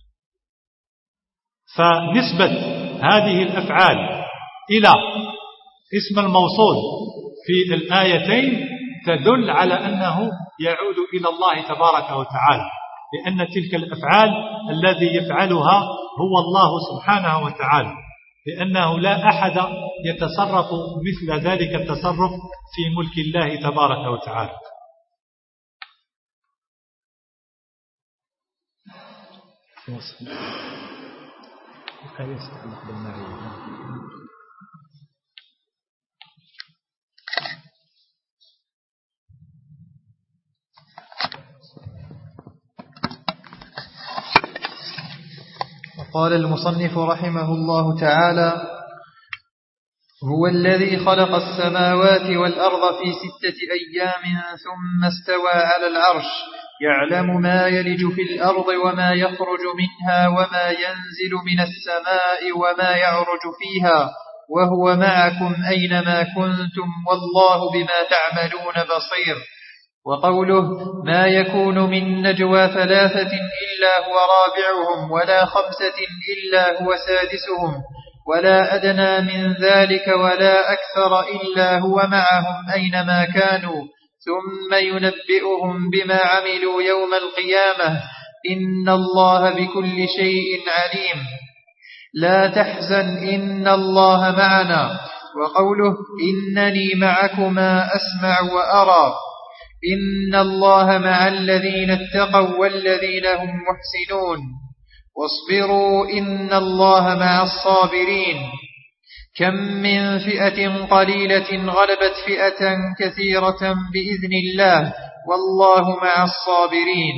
فنسبة هذه الأفعال إلى اسم الموصول في الآيتين تدل على أنه يعود إلى الله تبارك وتعالى، لأن تلك الأفعال الذي يفعلها هو الله سبحانه وتعالى، لأنه لا أحد يتصرف مثل ذلك التصرف في ملك الله تبارك وتعالى. الآية تتعلق بالمعية. قال المصنف رحمه الله تعالى: هو الذي خلق السماوات والأرض في ستة أيام ثم استوى على العرش يعلم ما يلج في الأرض وما يخرج منها وما ينزل من السماء وما يعرج فيها وهو معكم أينما كنتم والله بما تعملون بصير. وقوله: ما يكون من نجوى ثلاثة إلا هو رابعهم ولا خمسة إلا هو سادسهم ولا أدنى من ذلك ولا أكثر إلا هو معهم أينما كانوا ثم ينبئهم بما عملوا يوم القيامة إن الله بكل شيء عليم. لا تحزن إن الله معنا. وقوله: إنني معكما أسمع وأرى إن الله مع الذين اتقوا والذين هم محسنون واصبروا إن الله مع الصابرين. كم من فئة قليلة غلبت فئة كثيرة بإذن الله والله مع الصابرين.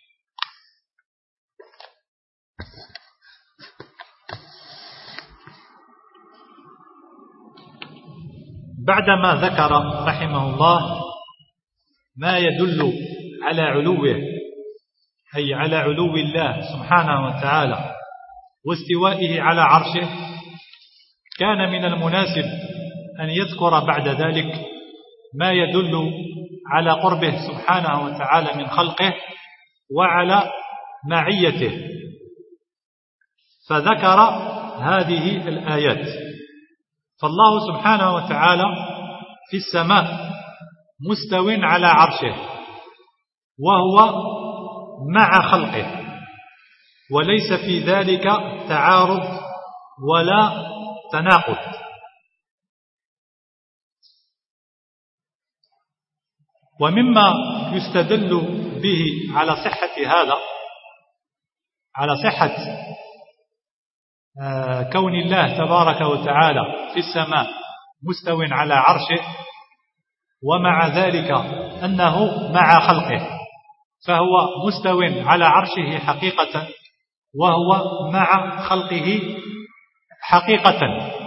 بعدما ذكر رحمه الله ما يدل على علوه، أي على علو الله سبحانه وتعالى واستوائه على عرشه، كان من المناسب أن يذكر بعد ذلك ما يدل على قربه سبحانه وتعالى من خلقه وعلى معيته، فذكر هذه الآيات. فالله سبحانه وتعالى في السماء مستو على عرشه وهو مع خلقه، وليس في ذلك تعارض ولا تناقض. ومما يستدل به على صحة هذا، على صحة كون الله تبارك وتعالى في السماء مستو على عرشه ومع ذلك أنه مع خلقه، فهو مستو على عرشه حقيقة وهو مع خلقه حقيقة،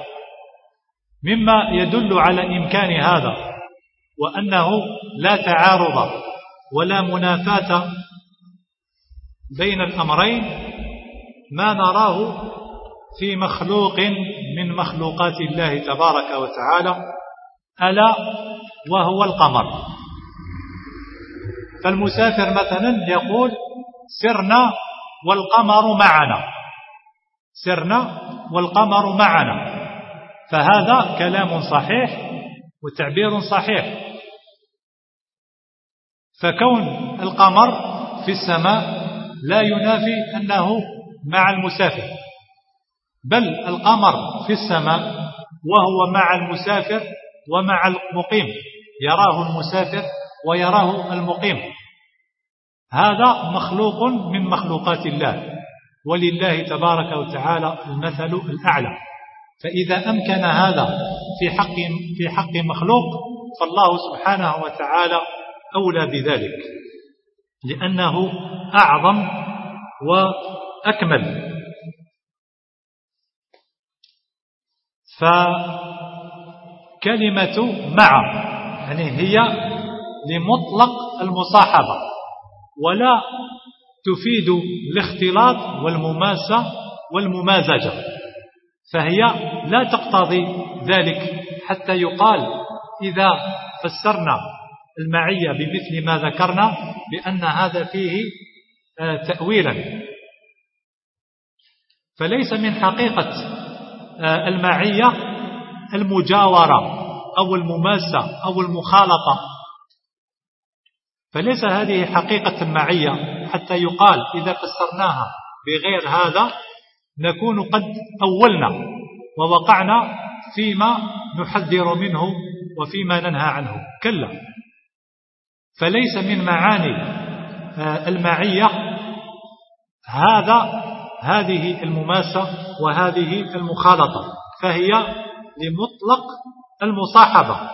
مما يدل على إمكان هذا وأنه لا تعارض ولا منافاة بين الأمرين ما نراه في مخلوق من مخلوقات الله تبارك وتعالى، ألا وهو القمر. فالمسافر مثلا يقول: سرنا والقمر معنا، سرنا والقمر معنا، فهذا كلام صحيح وتعبير صحيح. فكون القمر في السماء لا ينافي أنه مع المسافر، بل القمر في السماء وهو مع المسافر ومع المقيم، يراه المسافر ويراه المقيم. هذا مخلوق من مخلوقات الله، ولله تبارك وتعالى المثل الأعلى. فإذا أمكن هذا في حق في حق مخلوق فالله سبحانه وتعالى أولى بذلك، لأنه أعظم وأكمل. فكلمة مع يعني هي لمطلق المصاحبة، ولا تفيد الاختلاط والمماسة والممازجة، فهي لا تقتضي ذلك حتى يقال إذا فسرنا المعية بمثل ما ذكرنا بأن هذا فيه تأويلا. فليس من حقيقة المعية المجاورة أو المماسة أو المخالطة، فليس هذه حقيقة المعية حتى يقال إذا فسرناها بغير هذا نكون قد أولنا ووقعنا فيما نحذر منه وفيما ننهى عنه. كلا، فليس من معاني المعية هذا هذه المماسة وهذه المخالطة، فهي لمطلق المصاحبة.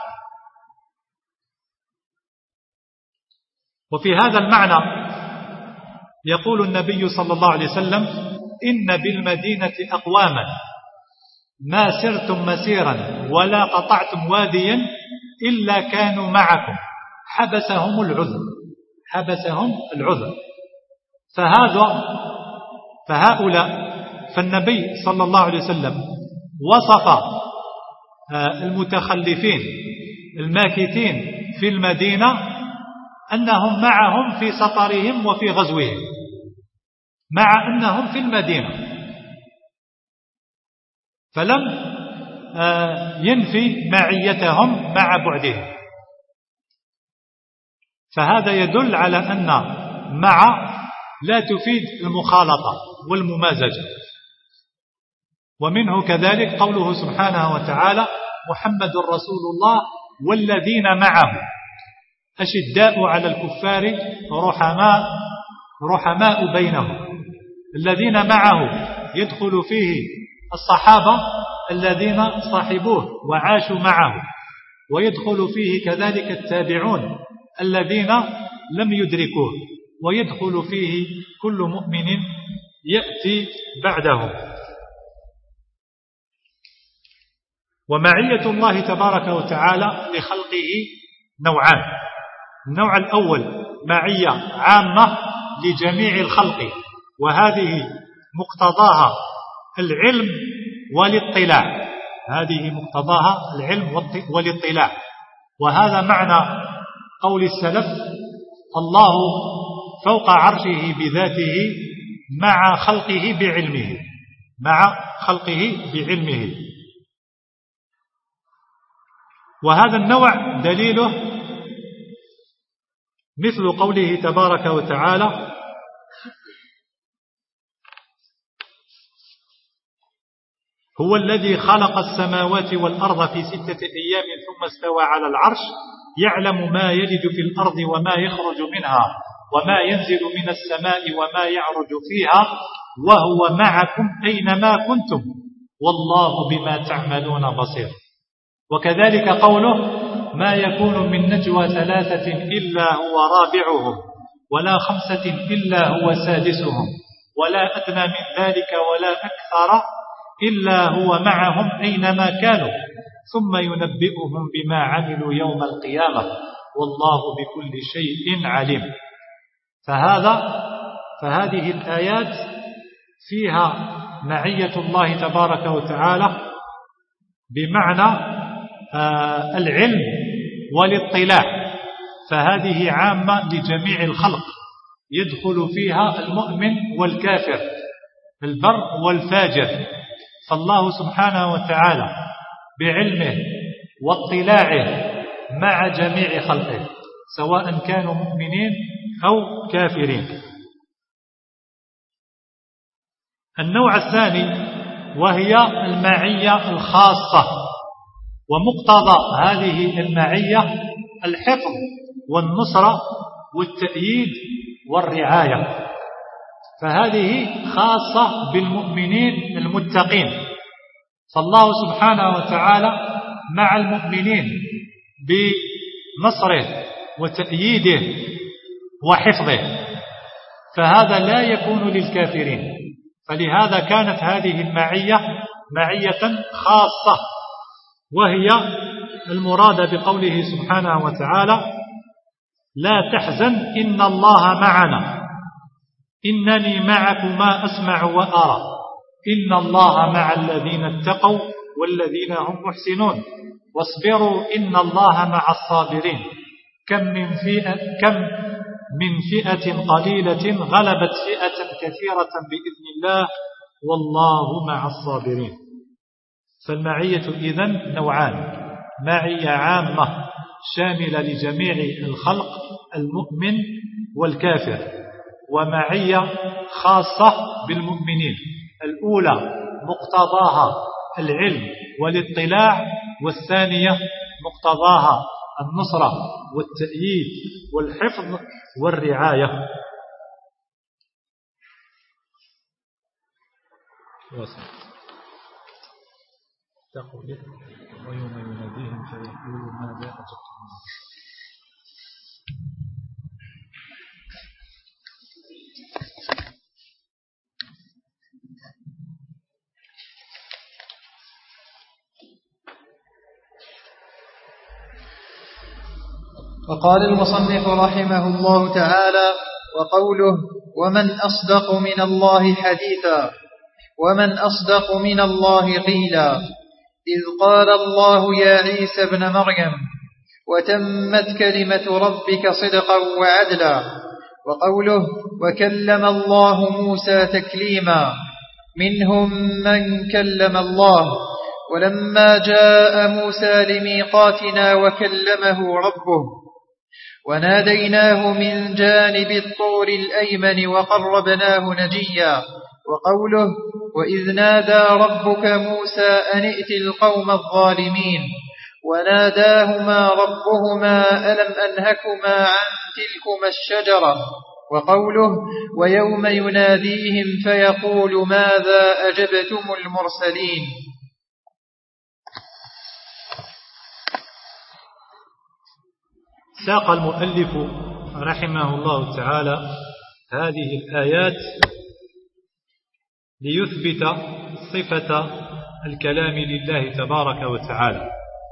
وفي هذا المعنى يقول النبي صلى الله عليه وسلم: إن بالمدينة أقواما ما سرتم مسيرا ولا قطعتم واديا إلا كانوا معكم حبسهم العذر حبسهم العذر فهذا فهؤلاء فالنبي صلى الله عليه وسلم وصف المتخلفين الماكثين في المدينة أنهم معهم في سفرهم وفي غزوهم، مع أنهم في المدينة، فلم ينفي معيتهم مع بعدهم. فهذا يدل على أن مع لا تفيد المخالطة والممازجة. ومنه كذلك قوله سبحانه وتعالى: محمد رسول الله والذين معه أشداء على الكفار رحماء رحماء بينهم. الذين معه يدخل فيه الصحابة الذين صاحبوه وعاشوا معه، ويدخل فيه كذلك التابعون الذين لم يدركوه، ويدخل فيه كل مؤمن يأتي بعده. ومعية الله تبارك وتعالى لخلقه نوعان: النوع الأول معية عامة لجميع الخلق، وهذه مقتضاها العلم والاطلاع هذه مقتضاها العلم والاطلاع وهذا معنى قول السلف: الله فوق عرشه بذاته مع خلقه بعلمه مع خلقه بعلمه. وهذا النوع دليله مثل قوله تبارك وتعالى: هو الذي خلق السماوات والأرض في ستة أيام ثم استوى على العرش يعلم ما يلج في الأرض وما يخرج منها وما ينزل من السماء وما يعرج فيها وهو معكم أينما كنتم والله بما تعملون بصير. وكذلك قوله: ما يكون من نجوى ثلاثة إلا هو رابعهم ولا خمسة إلا هو سادسهم ولا أدنى من ذلك ولا أكثر إلا هو معهم أينما كانوا ثم ينبئهم بما عملوا يوم القيامة والله بكل شيء عليم. فهذا فهذه الآيات فيها معية الله تبارك وتعالى بمعنى آه العلم والاطلاع، فهذه عامة لجميع الخلق يدخل فيها المؤمن والكافر، البر والفاجر. فالله سبحانه وتعالى بعلمه واطلاعه مع جميع خلقه سواء كانوا مؤمنين أو كافرين. النوع الثاني وهي المعية الخاصة، ومقتضى هذه المعية الحفظ والنصرة والتأييد والرعاية، فهذه خاصة بالمؤمنين المتقين. فالله سبحانه وتعالى مع المؤمنين بنصره وتأييده وحفظه، فهذا لا يكون للكافرين. فلهذا كانت هذه المعية معية خاصة، وهي المراد بقوله سبحانه وتعالى: لا تحزن إن الله معنا إنني معكما أسمع وأرى إن الله مع الذين اتقوا والذين هم محسنون واصبروا إن الله مع الصابرين كم من فئة كم من فئة قليلة غلبت فئة كثيرة بإذن الله والله مع الصابرين. فالمعية إذن نوعان: معية عامة شاملة لجميع الخلق المؤمن والكافر، ومعية خاصة بالمؤمنين. الأولى مقتضاها العلم والاطلاع، والثانية مقتضاها النصرة والتأييد والحفظ والرعاية. واصل. تقول ويوم يناديهم فيقول ماذا أجبتم. وقال المصنف رحمه الله تعالى: وقوله ومن أصدق من الله حديثا ومن أصدق من الله قيلا، إذ قال الله يا عيسى ابن مريم وتمت كلمة ربك صدقا وعدلا. وقوله وكلم الله موسى تكليما، منهم من كلم الله، ولما جاء موسى لميقاتنا وكلمه ربه وناديناه من جانب الطور الأيمن وقربناه نجيا. وقوله وإذ نادى ربك موسى أن ائت القوم الظالمين، وناداهما ربهما ألم أنهكما عن تلكما الشجرة. وقوله ويوم يناديهم فيقول ماذا أجبتم المرسلين. ساق المؤلف رحمه الله تعالى هذه الآيات ليثبت صفة الكلام لله تبارك وتعالى،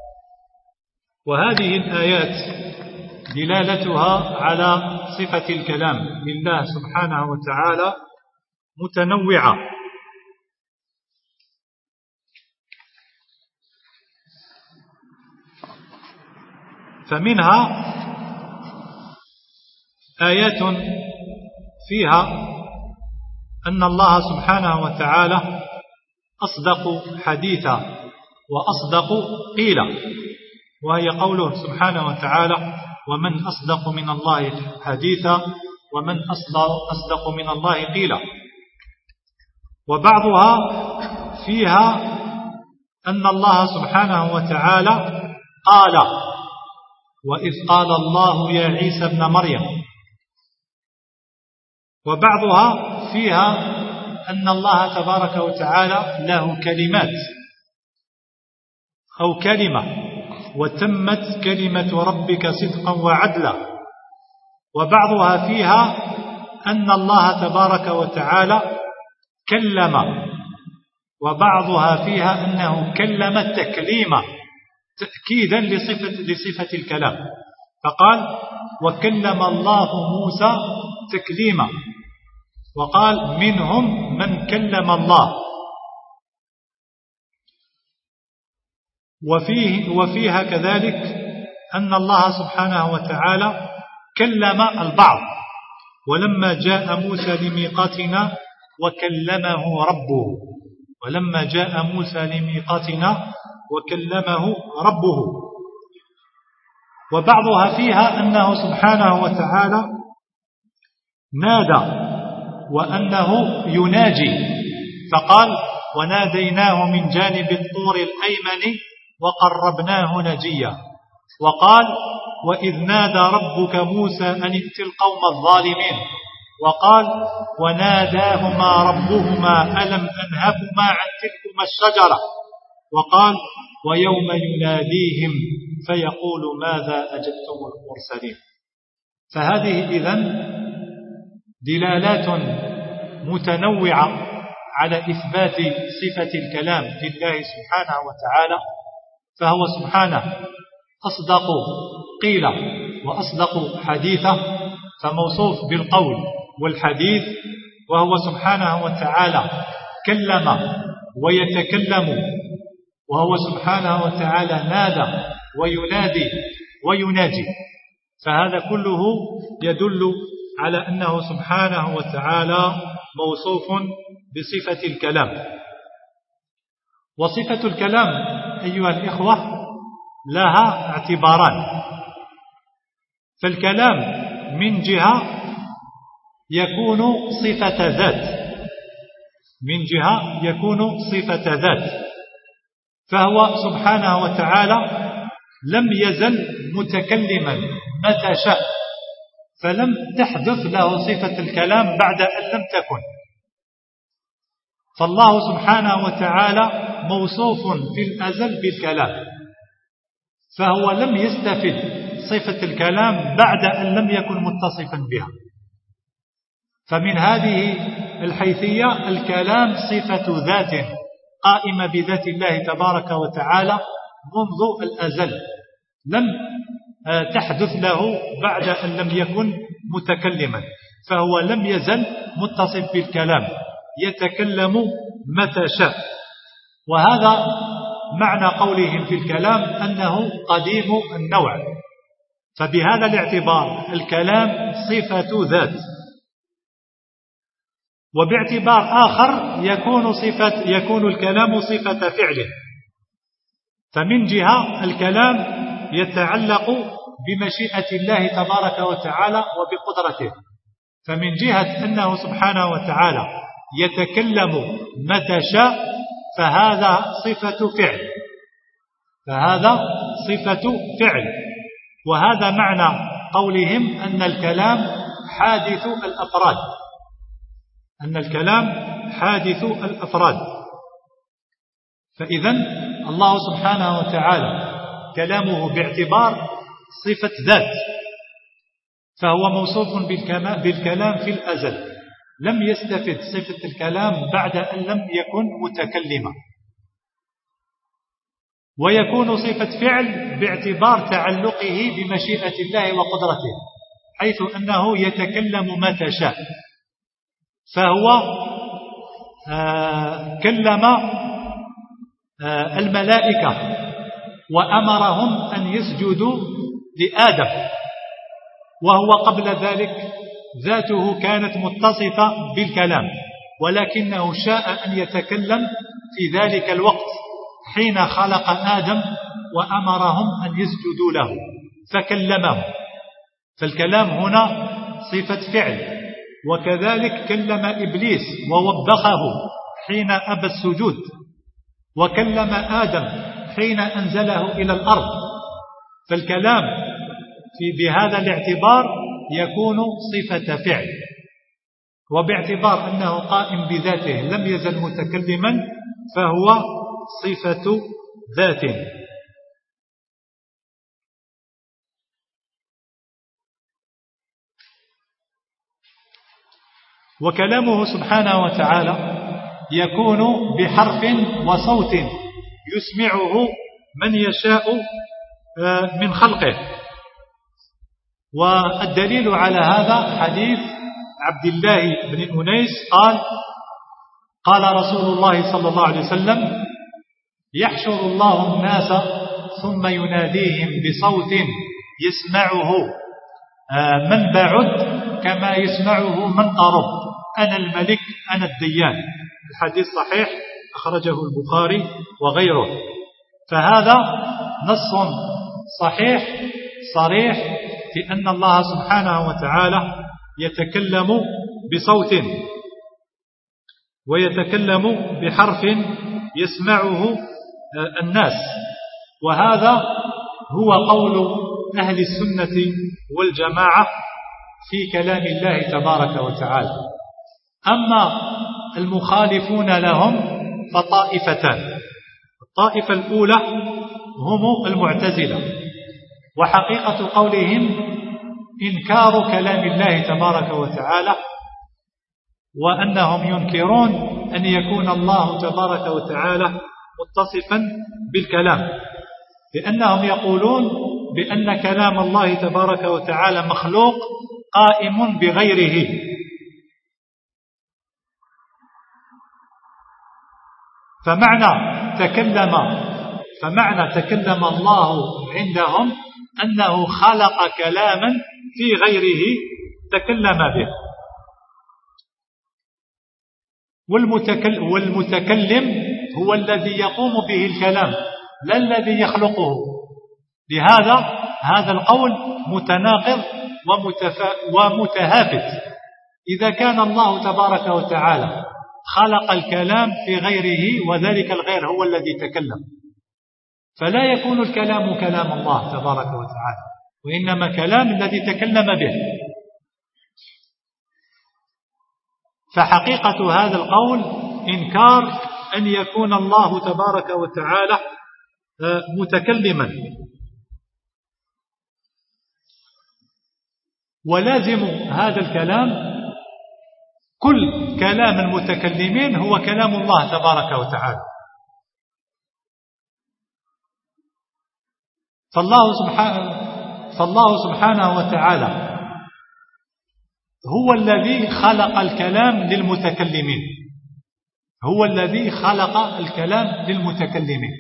وهذه الآيات دلالتها على صفة الكلام لله سبحانه وتعالى متنوعة، فمنها آيات فيها أن الله سبحانه وتعالى أصدق حديثا وأصدق قيلا، وهي قوله سبحانه وتعالى ومن أصدق من الله حديثا ومن أصدق من الله قيلا. وبعضها فيها أن الله سبحانه وتعالى قال وإذ قال الله يا عيسى ابن مريم، وبعضها فيها أن الله تبارك وتعالى له كلمات أو كلمة وتمت كلمة ربك صدقا وعدلا. وبعضها فيها أن الله تبارك وتعالى كلم، وبعضها فيها أنه كلم تكليما تأكيدا لصفة, لصفة الكلام، فقال وكلم الله موسى تكليما، وقال منهم من كلم الله. وفيه وفيها كذلك أن الله سبحانه وتعالى كلم البعض، ولما جاء موسى لميقاتنا وكلمه ربه، ولما جاء موسى لميقاتنا وكلمه ربه. وبعضها فيها أنه سبحانه وتعالى نادى وأنه يناجي، فقال وناديناه من جانب الطور الأيمن وقربناه نجيا. وقال وإذ نادى ربك موسى أن ائت القوم الظالمين، وقال وناداهما ربهما ألم أنهكما عن تلكما الشجرة. وقال ويوم يناديهم فيقول ماذا أجبتم المرسلين. فهذه إذن دلالات متنوعة على إثبات صفة الكلام لله سبحانه وتعالى، فهو سبحانه أصدق قيل وأصدق حديثا، فموصوف بالقول والحديث، وهو سبحانه وتعالى كلم ويتكلم، وهو سبحانه وتعالى نادى وينادي ويناجي. فهذا كله يدل على أنه سبحانه وتعالى موصوف بصفة الكلام. وصفة الكلام أيها الإخوة لها اعتباران. فالكلام من جهة يكون صفة ذات، من جهة يكون صفة ذات، فهو سبحانه وتعالى لم يزل متكلما متى شاء، فلم تحدث له صفة الكلام بعد أن لم تكن. فالله سبحانه وتعالى موصوف في الأزل بالكلام، فهو لم يستفد صفة الكلام بعد أن لم يكن متصفا بها. فمن هذه الحيثية الكلام صفة ذات قائمة بذات الله تبارك وتعالى منذ الأزل، لم تحدث له بعد أن لم يكن متكلما، فهو لم يزل متصف بالكلام يتكلم متى شاء. وهذا معنى قولهم في الكلام أنه قديم النوع. فبهذا الاعتبار الكلام صفة ذات. وباعتبار آخر يكون صفة يكون الكلام صفة فعله. فمن جهة الكلام يتعلق بمشيئة الله تبارك وتعالى وبقدرته، فمن جهة أنه سبحانه وتعالى يتكلم متى شاء فهذا صفة فعل فهذا صفة فعل وهذا معنى قولهم أن الكلام حادث الأفراد أن الكلام حادث الأفراد. فإذا الله سبحانه وتعالى كلامه باعتبار صفة ذات، فهو موصوف بالكلام في الأزل، لم يستفد صفة الكلام بعد أن لم يكن متكلما. ويكون صفة فعل باعتبار تعلقه بمشيئة الله وقدرته، حيث أنه يتكلم متى شاء، فهو آه كلم آه الملائكة وأمرهم أن يسجدوا لآدم، وهو قبل ذلك ذاته كانت متصفة بالكلام، ولكنه شاء أن يتكلم في ذلك الوقت حين خلق آدم وأمرهم أن يسجدوا له فكلمهم. فالكلام هنا صفة فعل. وكذلك كلم إبليس ووبخه حين أبى السجود، وكلم آدم حين أنزله إلى الأرض. فالكلام في بهذا الاعتبار يكون صفة فعل، وباعتبار أنه قائم بذاته لم يزل متكلما فهو صفة ذات. وكلامه سبحانه وتعالى يكون بحرف وصوت يسمعه من يشاء من خلقه. والدليل على هذا حديث عبد الله بن أنيس قال قال رسول الله صلى الله عليه وسلم: يحشر الله الناس ثم يناديهم بصوت يسمعه من بعد كما يسمعه من قرب، أنا الملك أنا الديان. الحديث صحيح أخرجه البخاري وغيره. فهذا نص صحيح صريح في أن الله سبحانه وتعالى يتكلم بصوت ويتكلم بحرف يسمعه الناس. وهذا هو قول أهل السنة والجماعة في كلام الله تبارك وتعالى. أما المخالفون لهم فطائفتان. الطائفة الأولى هم المعتزلة، وحقيقة قولهم إنكار كلام الله تبارك وتعالى، وأنهم ينكرون أن يكون الله تبارك وتعالى متصفا بالكلام، لأنهم يقولون بأن كلام الله تبارك وتعالى مخلوق قائم بغيره. فمعنى تكلم فمعنى تكلم الله عندهم أنه خلق كلاما في غيره تكلم به. والمتكلم هو الذي يقوم به الكلام لا الذي يخلقه. لهذا هذا القول متناقض ومتهافت. إذا كان الله تبارك وتعالى خلق الكلام في غيره وذلك الغير هو الذي تكلم، فلا يكون الكلام كلام الله تبارك وتعالى، وإنما كلام الذي تكلم به. فحقيقة هذا القول إنكار أن يكون الله تبارك وتعالى متكلما. ولازم هذا الكلام كل كلام المتكلمين هو كلام الله تبارك وتعالى. فالله سبحانه, فالله سبحانه وتعالى هو الذي خلق الكلام للمتكلمين، هو الذي خلق الكلام للمتكلمين.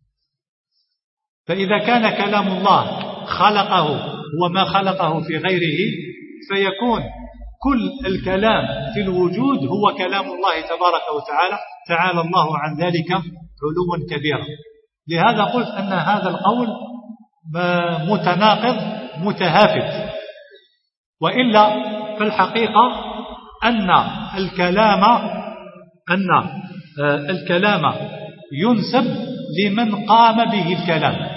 فإذا كان كلام الله خلقه وما خلقه في غيره، فيكون كل الكلام في الوجود هو كلام الله تبارك وتعالى، تعالى الله عن ذلك علوا كبيرا. لهذا قلت أن هذا القول متناقض متهافت، وإلا في الحقيقة أن الكلام أن الكلام ينسب لمن قام به الكلام،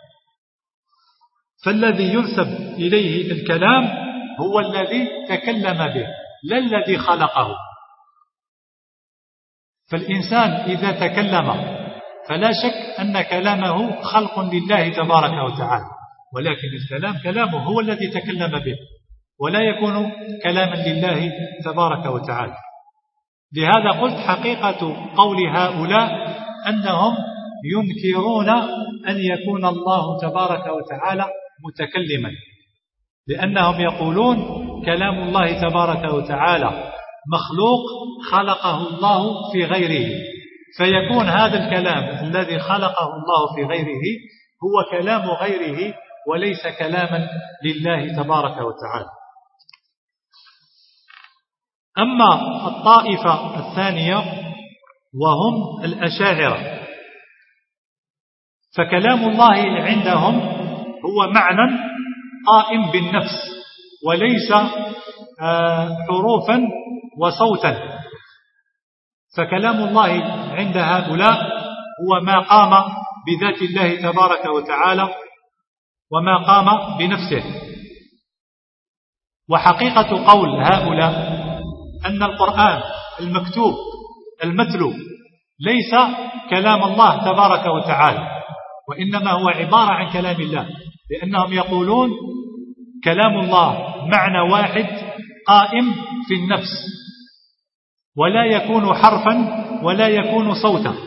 فالذي ينسب إليه الكلام هو الذي تكلم به لا الذي خلقه. فالإنسان إذا تكلم فلا شك أن كلامه خلق لله تبارك وتعالى، ولكن الكلام كلامه هو الذي تكلم به، ولا يكون كلاما لله تبارك وتعالى. لهذا قلت حقيقة قول هؤلاء أنهم ينكرون أن يكون الله تبارك وتعالى متكلما، لأنهم يقولون كلام الله تبارك وتعالى مخلوق خلقه الله في غيره، فيكون هذا الكلام الذي خلقه الله في غيره هو كلام غيره وليس كلاما لله تبارك وتعالى. أما الطائفة الثانية وهم الأشاعرة، فكلام الله عندهم هو معنى قائم بالنفس وليس حروفا وصوتا. فكلام الله عند هؤلاء هو ما قام بذات الله تبارك وتعالى وما قام بنفسه. وحقيقة قول هؤلاء أن القرآن المكتوب المتلو ليس كلام الله تبارك وتعالى، وإنما هو عبارة عن كلام الله، لأنهم يقولون كلام الله معنى واحد قائم في النفس، ولا يكون حرفا ولا يكون صوتا.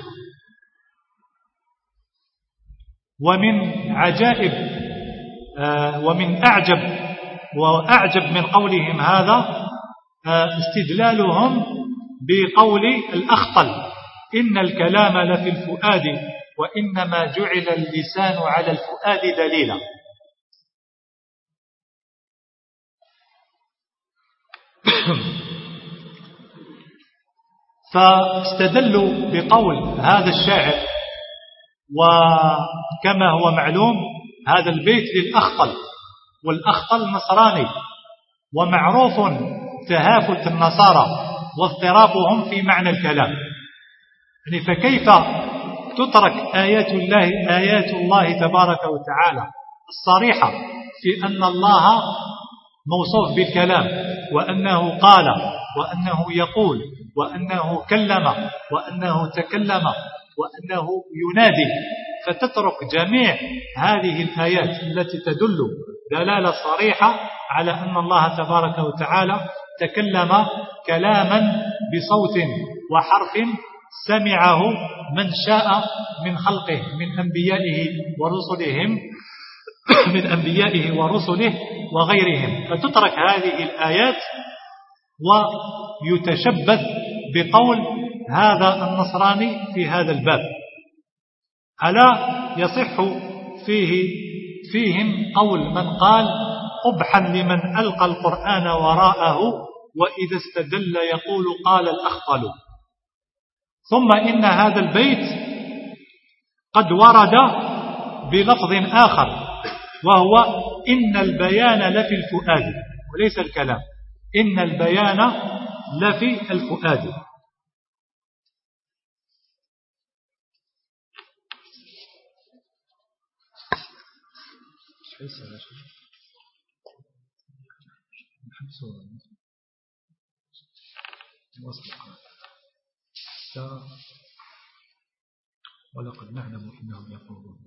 ومن عجائب ومن أعجب وأعجب من قولهم هذا استدلالهم بقول الأخطل إن الكلام لفي الفؤاد وإنما جعل اللسان على الفؤاد دليلا. فاستدلوا بقول هذا الشاعر، وكما هو معلوم هذا البيت للأخطل، والأخطل نصراني، ومعروف تهافت النصارى واضطرابهم في معنى الكلام. يعني فكيف تترك آيات الله آيات الله تبارك وتعالى الصريحة في أن الله موصوف بالكلام، وأنه قال وأنه يقول وأنه كلم وأنه تكلم وأنه ينادي، فتترك جميع هذه الآيات التي تدل دلالة صريحة على أن الله تبارك وتعالى تكلم كلاما بصوت وحرف سمعه من شاء من خلقه من أنبيائه ورسلهم من أنبيائه ورسله وغيرهم، فتترك هذه الآيات ويتشبث بقول هذا النصراني في هذا الباب. ألا يصح فيه فيهم قول من قال قبحا لمن ألقى القرآن وراءه وإذا استدل يقول قال الأخطل. ثم إن هذا البيت قد ورد بلفظ آخر، وهو إن البيان لفي الفؤاد وليس الكلام، إن البيان لفي الفؤاد. حتى ولقد نعلم إنهم يقولون.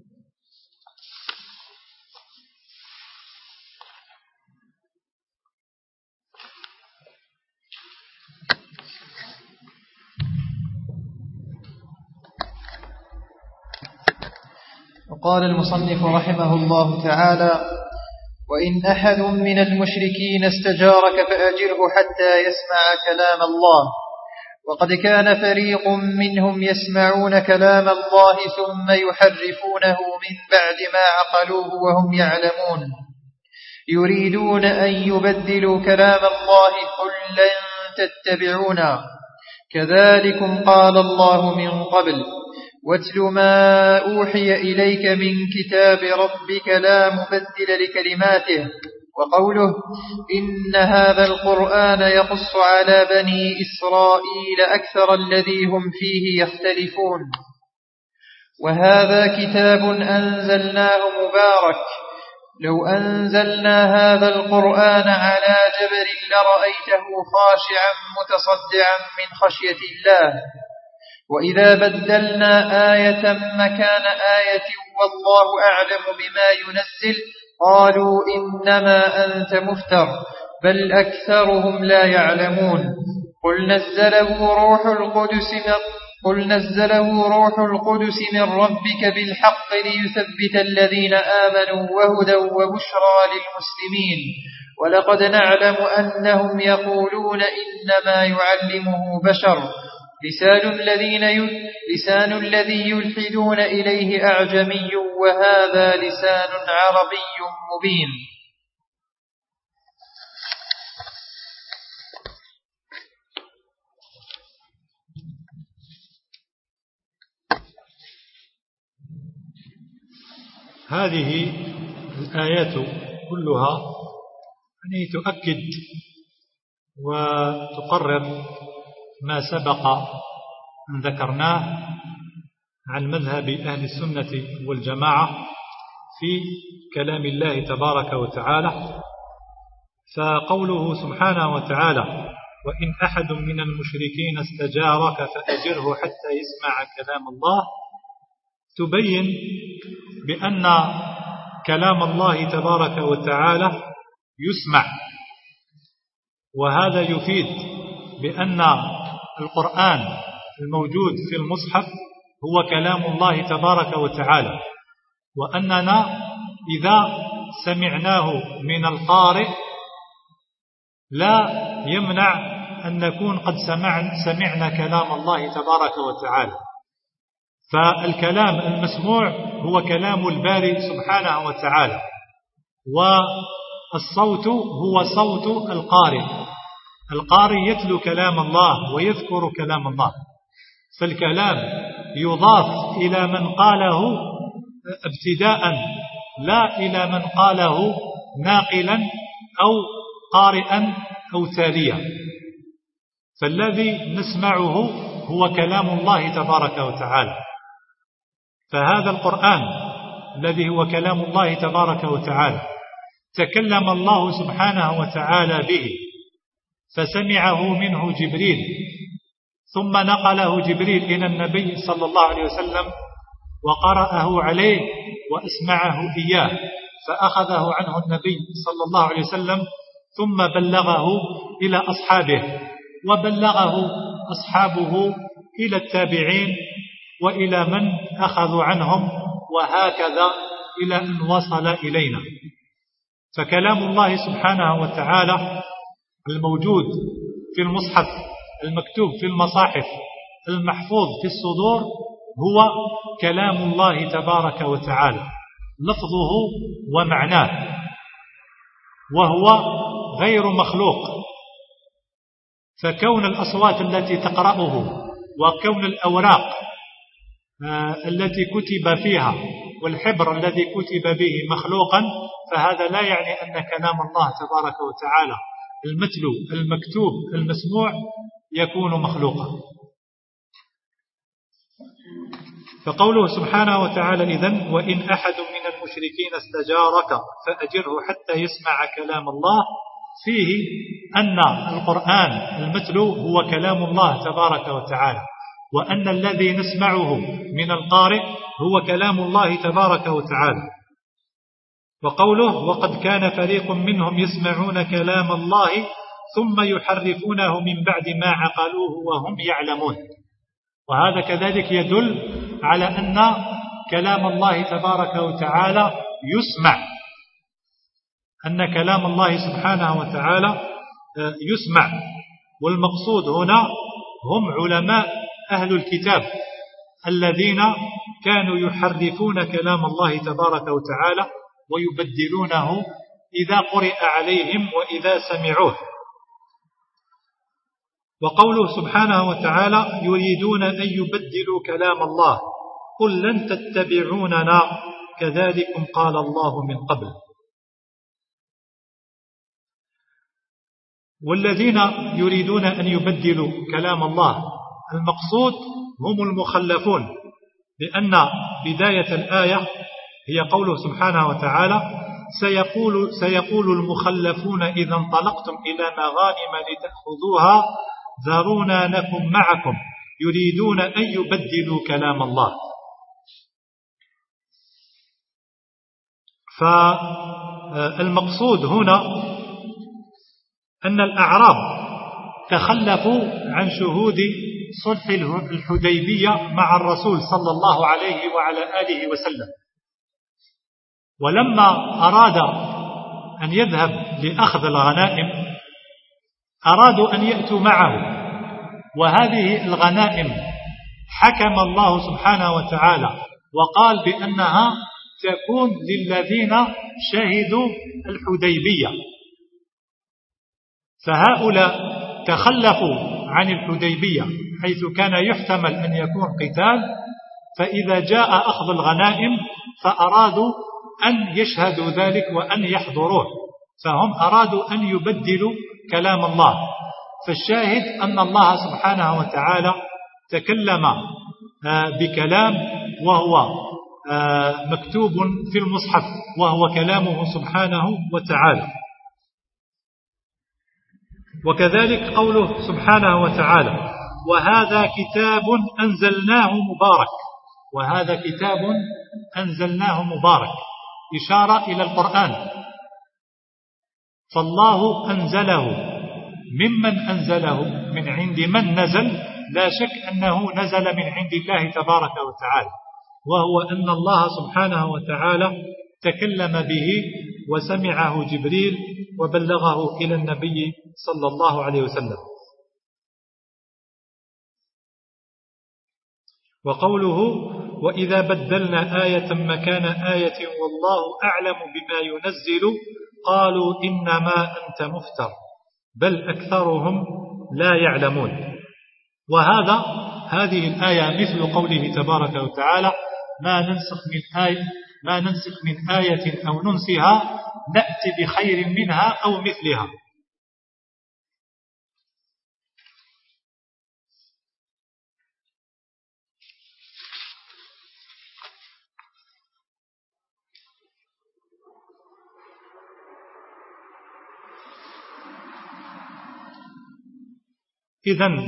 وقال المصنف رحمه الله تعالى: وإن أحد من المشركين استجارك فأجره حتى يسمع كلام الله. وقد كان فريق منهم يسمعون كلام الله ثم يحرفونه من بعد ما عقلوه وهم يعلمون، يريدون أن يبدلوا كلام الله قل لن تتبعونا كذلكم قال الله من قبل واتل ما أوحي إليك من كتاب ربك لا مبدل لكلماته. وقوله إن هذا القرآن يقص على بني إسرائيل أكثر الذي هم فيه يختلفون. وهذا كتاب أنزلناه مبارك لو أنزلنا هذا القرآن على جبل لرأيته خاشعا متصدعا من خشية الله. وإذا بدلنا آية مكان آية والله أعلم بما ينزل قالوا إنما أنت مفتر بل أكثرهم لا يعلمون. قل نزله روح القدس من قل نزله روح القدس من ربك بالحق ليثبت الذين آمنوا وهدى وبشرى للمسلمين. ولقد نعلم أنهم يقولون إنما يعلمه بشر لسان الذين لسان الذي يلحدون إليه أعجمي وهذا لسان عربي مبين. هذه الآيات كلها يعني تؤكد وتقرر ما سبق أن ذكرناه عن مذهب أهل السنة والجماعة في كلام الله تبارك وتعالى. فقوله سبحانه وتعالى وإن أحد من المشركين استجارك فأجره حتى يسمع كلام الله تبين بأن كلام الله تبارك وتعالى يسمع، وهذا يفيد بأن القرآن الموجود في المصحف هو كلام الله تبارك وتعالى، وأننا إذا سمعناه من القارئ لا يمنع أن نكون قد سمعنا كلام الله تبارك وتعالى. فالكلام المسموع هو كلام الباري سبحانه وتعالى، والصوت هو صوت القارئ. القارئ يتلو كلام الله ويذكر كلام الله، فالكلام يضاف إلى من قاله ابتداء لا إلى من قاله ناقلا أو قارئا أو تاليا. فالذي نسمعه هو كلام الله تبارك وتعالى. فهذا القرآن الذي هو كلام الله تبارك وتعالى تكلم الله سبحانه وتعالى به، فسمعه منه جبريل، ثم نقله جبريل إلى النبي صلى الله عليه وسلم وقرأه عليه وأسمعه إياه، فأخذه عنه النبي صلى الله عليه وسلم ثم بلغه إلى أصحابه، وبلغه أصحابه إلى التابعين وإلى من أخذوا عنهم، وهكذا إلى أن وصل إلينا. فكلام الله سبحانه وتعالى الموجود في المصحف المكتوب في المصاحف المحفوظ في الصدور هو كلام الله تبارك وتعالى لفظه ومعناه، وهو غير مخلوق. فكون الأصوات التي تقرأه وكون الأوراق التي كتب فيها والحبر الذي كتب به مخلوقا، فهذا لا يعني أن كلام الله تبارك وتعالى المتلو المكتوب المسموع يكون مخلوقا. فقوله سبحانه وتعالى إذن وإن أحد من المشركين استجارك فأجره حتى يسمع كلام الله، فيه أن القرآن المتلو هو كلام الله تبارك وتعالى، وأن الذي نسمعه من القارئ هو كلام الله تبارك وتعالى. وقوله وقد كان فريق منهم يسمعون كلام الله ثم يحرفونه من بعد ما عقلوه وهم يعلمون. وهذا كذلك يدل على أن كلام الله تبارك وتعالى يسمع، أن كلام الله سبحانه وتعالى يسمع. والمقصود هنا هم علماء أهل الكتاب الذين كانوا يحرفون كلام الله تبارك وتعالى ويبدلونه إذا قرئ عليهم وإذا سمعوه. وقوله سبحانه وتعالى يريدون أن يبدلوا كلام الله قل لن تتبعوننا كذلكم قال الله من قبل. والذين يريدون أن يبدلوا كلام الله المقصود هم المخلفون، لأن بداية الآية هي قوله سبحانه وتعالى سيقول, سيقول المخلفون إذا انطلقتم إلى مغانم لتأخذوها ذرونا نكن معكم يريدون أن يبدلوا كلام الله. فالمقصود هنا أن الأعراب تخلفوا عن شهود صلح الحديبية مع الرسول صلى الله عليه وعلى آله وسلم، ولما أراد أن يذهب لأخذ الغنائم أرادوا أن يأتوا معه، وهذه الغنائم حكم الله سبحانه وتعالى وقال بأنها تكون للذين شهدوا الحديبية، فهؤلاء تخلفوا عن الحديبية حيث كان يحتمل أن يكون قتال، فإذا جاء أخذ الغنائم فأرادوا أن يشهدوا ذلك وأن يحضروه، فهم أرادوا أن يبدلوا كلام الله. فالشاهد أن الله سبحانه وتعالى تكلم بكلام وهو مكتوب في المصحف وهو كلامه سبحانه وتعالى. وكذلك قوله سبحانه وتعالى وهذا كتاب أنزلناه مبارك، وهذا كتاب أنزلناه مبارك إشارة إلى القرآن، فالله أنزله ممن أنزله من عند من نزل، لا شك أنه نزل من عند الله تبارك وتعالى، وهو أن الله سبحانه وتعالى تكلم به وسمعه جبريل وبلغه إلى النبي صلى الله عليه وسلم. وقوله وإذا بدلنا آية مكان آية والله أعلم بما ينزل قالوا إنما أنت مفتر بل أكثرهم لا يعلمون. وهذا هذه الآية مثل قوله تبارك وتعالى ما ننسخ من آية ما ننسخ من آية أو ننسها نأتي بخير منها أو مثلها. إذن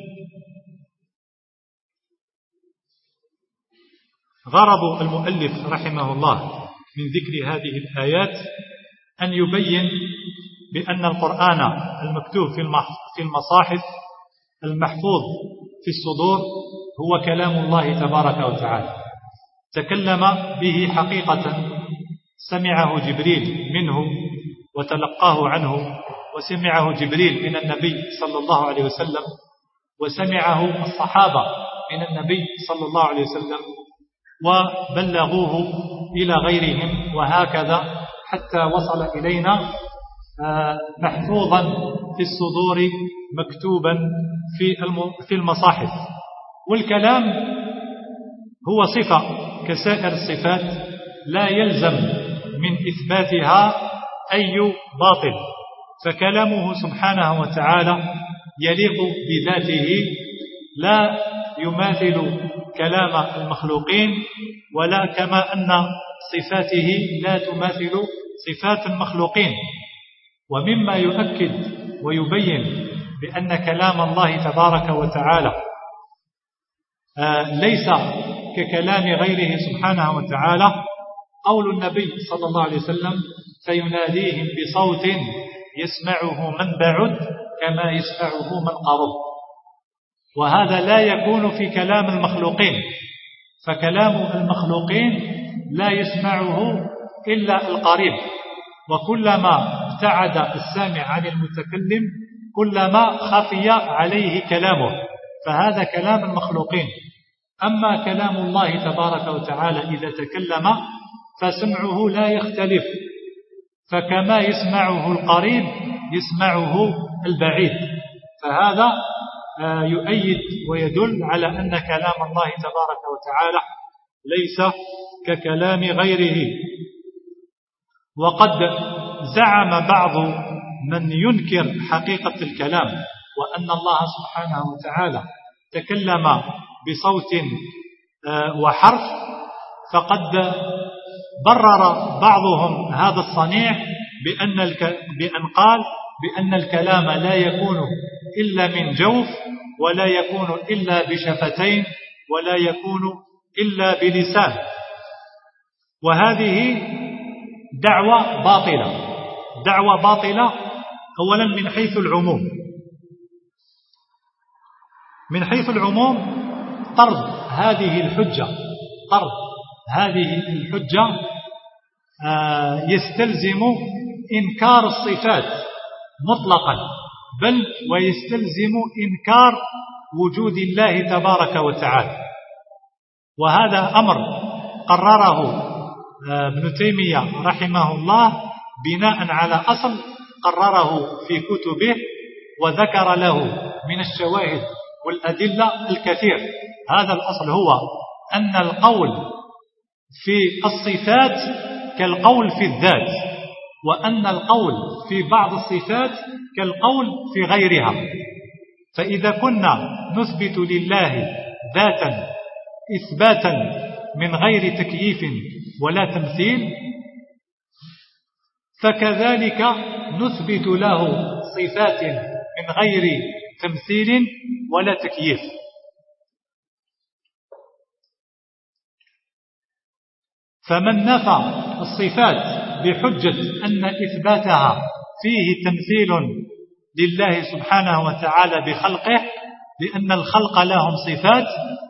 غرض المؤلف رحمه الله من ذكر هذه الآيات أن يبين بأن القرآن المكتوب في المصاحف المحفوظ في الصدور هو كلام الله تبارك وتعالى، تكلم به حقيقة، سمعه جبريل منه وتلقاه عنه، وسمعه جبريل من النبي صلى الله عليه وسلم، وسمعه الصحابة من النبي صلى الله عليه وسلم وبلغوه إلى غيرهم، وهكذا حتى وصل إلينا محفوظا في الصدور مكتوبا في المصاحف. والكلام هو صفة كسائر الصفات لا يلزم من إثباتها أي باطل، فكلامه سبحانه وتعالى يليق بذاته لا يماثل كلام المخلوقين، ولا كما أن صفاته لا تماثل صفات المخلوقين. ومما يؤكد ويبين بأن كلام الله تبارك وتعالى ليس ككلام غيره سبحانه وتعالى. قول النبي صلى الله عليه وسلم فيناديهم بصوت يسمعه من بعد كما يسمعه من قرب، وهذا لا يكون في كلام المخلوقين، فكلام المخلوقين لا يسمعه إلا القريب، وكلما ابتعد السامع عن المتكلم كلما خفي عليه كلامه، فهذا كلام المخلوقين. أما كلام الله تبارك وتعالى إذا تكلم فسمعه لا يختلف، فكما يسمعه القريب يسمعه البعيد، فهذا يؤيد ويدل على أن كلام الله تبارك وتعالى ليس ككلام غيره. وقد زعم بعض من ينكر حقيقة الكلام وأن الله سبحانه وتعالى تكلم بصوت وحرف، فقد برر بعضهم هذا الصنيع بأن بأن قال بأن الكلام لا يكون إلا من جوف، ولا يكون إلا بشفتين، ولا يكون إلا بلسان، وهذه دعوة باطلة. دعوة باطلة أولا من حيث العموم، من حيث العموم طرد هذه الحجة طرد هذه الحجة يستلزم إنكار الصفات مطلقا، بل ويستلزم إنكار وجود الله تبارك وتعالى، وهذا أمر قرره ابن تيمية رحمه الله بناء على أصل قرره في كتبه وذكر له من الشواهد والأدلة الكثير. هذا الأصل هو أن القول في الصفات كالقول في الذات، وأن القول في بعض الصفات كالقول في غيرها. فإذا كنا نثبت لله ذاتا إثباتا من غير تكييف ولا تمثيل، فكذلك نثبت له صفات من غير تمثيل ولا تكييف. فمن نفى الصفات بحجة أن إثباتها فيه تمثيل لله سبحانه وتعالى بخلقه، لأن الخلق لهم صفات،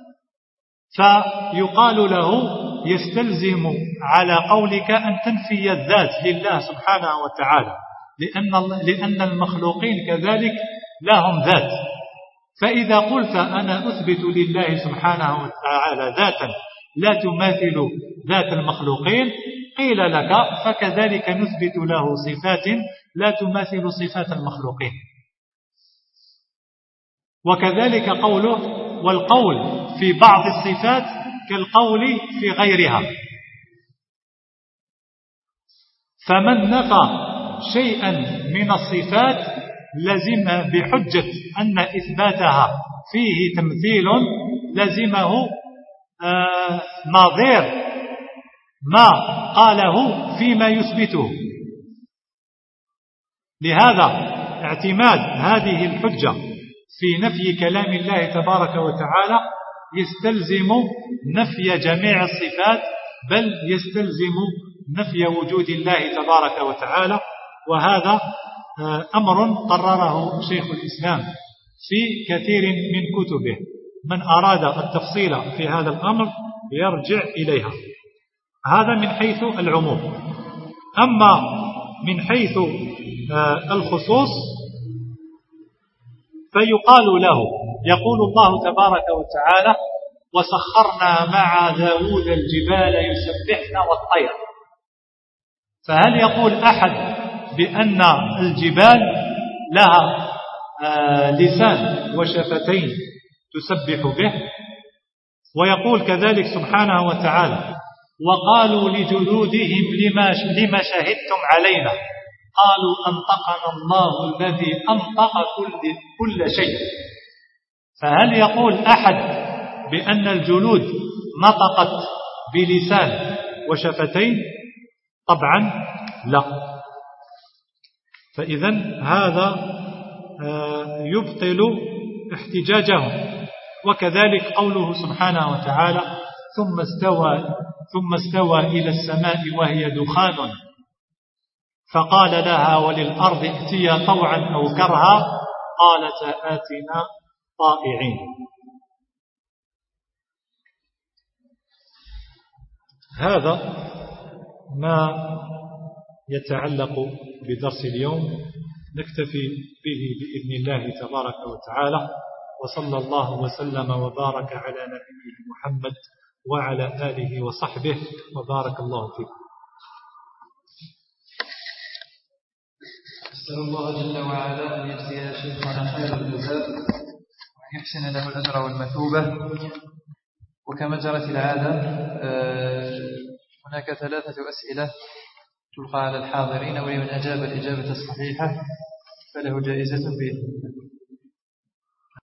فيقال له يستلزم على قولك أن تنفي الذات لله سبحانه وتعالى، لأن, لأن المخلوقين كذلك لهم ذات. فإذا قلت أنا أثبت لله سبحانه وتعالى ذاتا لا تماثل ذات المخلوقين، قيل لك فكذلك نثبت له صفات لا تماثل صفات المخلوقين. وكذلك قوله والقول في بعض الصفات كالقول في غيرها. فمن نفى شيئا من الصفات لزم بحجة أن إثباتها فيه تمثيل لزمه آه نظير ما قاله فيما يثبته. لهذا اعتماد هذه الحجة في نفي كلام الله تبارك وتعالى يستلزم نفي جميع الصفات، بل يستلزم نفي وجود الله تبارك وتعالى، وهذا أمر قرره شيخ الإسلام في كثير من كتبه. من أراد التفصيل في هذا الأمر يرجع إليها. هذا من حيث العموم. أما من حيث الخصوص فيقال له، يقول الله تبارك وتعالى وسخرنا مع داود الجبال يسبحن والطير. فهل يقول أحد بأن الجبال لها لسان وشفتين تسبح به؟ ويقول كذلك سبحانه وتعالى وقالوا لجلودهم لما, لما شهدتم علينا قالوا أنطقنا الله الذي أنطق كل, كل شيء. فهل يقول أحد بأن الجلود نطقت بلسان وشفتين؟ طبعا لا. فإذن هذا يبطل احتجاجهم وكذلك قوله سبحانه وتعالى ثم استوى ثم استوى إلى السماء وهي دخان فقال لها وللأرض ائتيا طوعا أو كرها قالتا آتنا طائعين. هذا ما يتعلق بدرس اليوم، نكتفي به بإذن الله تبارك وتعالى، وصلى الله وسلم وبارك على نبيه محمد وعلى آله وصحبه وبارك الله فيكم. أسأل الله جل وعلا أن يجزي شيخنا خير الجزاء وأن يحسن له الأجر والمثوبة. وكما جرت العادة هناك ثلاثة أسئلة تلقى على الحاضرين، ولمن أجاب الإجابة الصحيحة فله جائزة بإذن الله.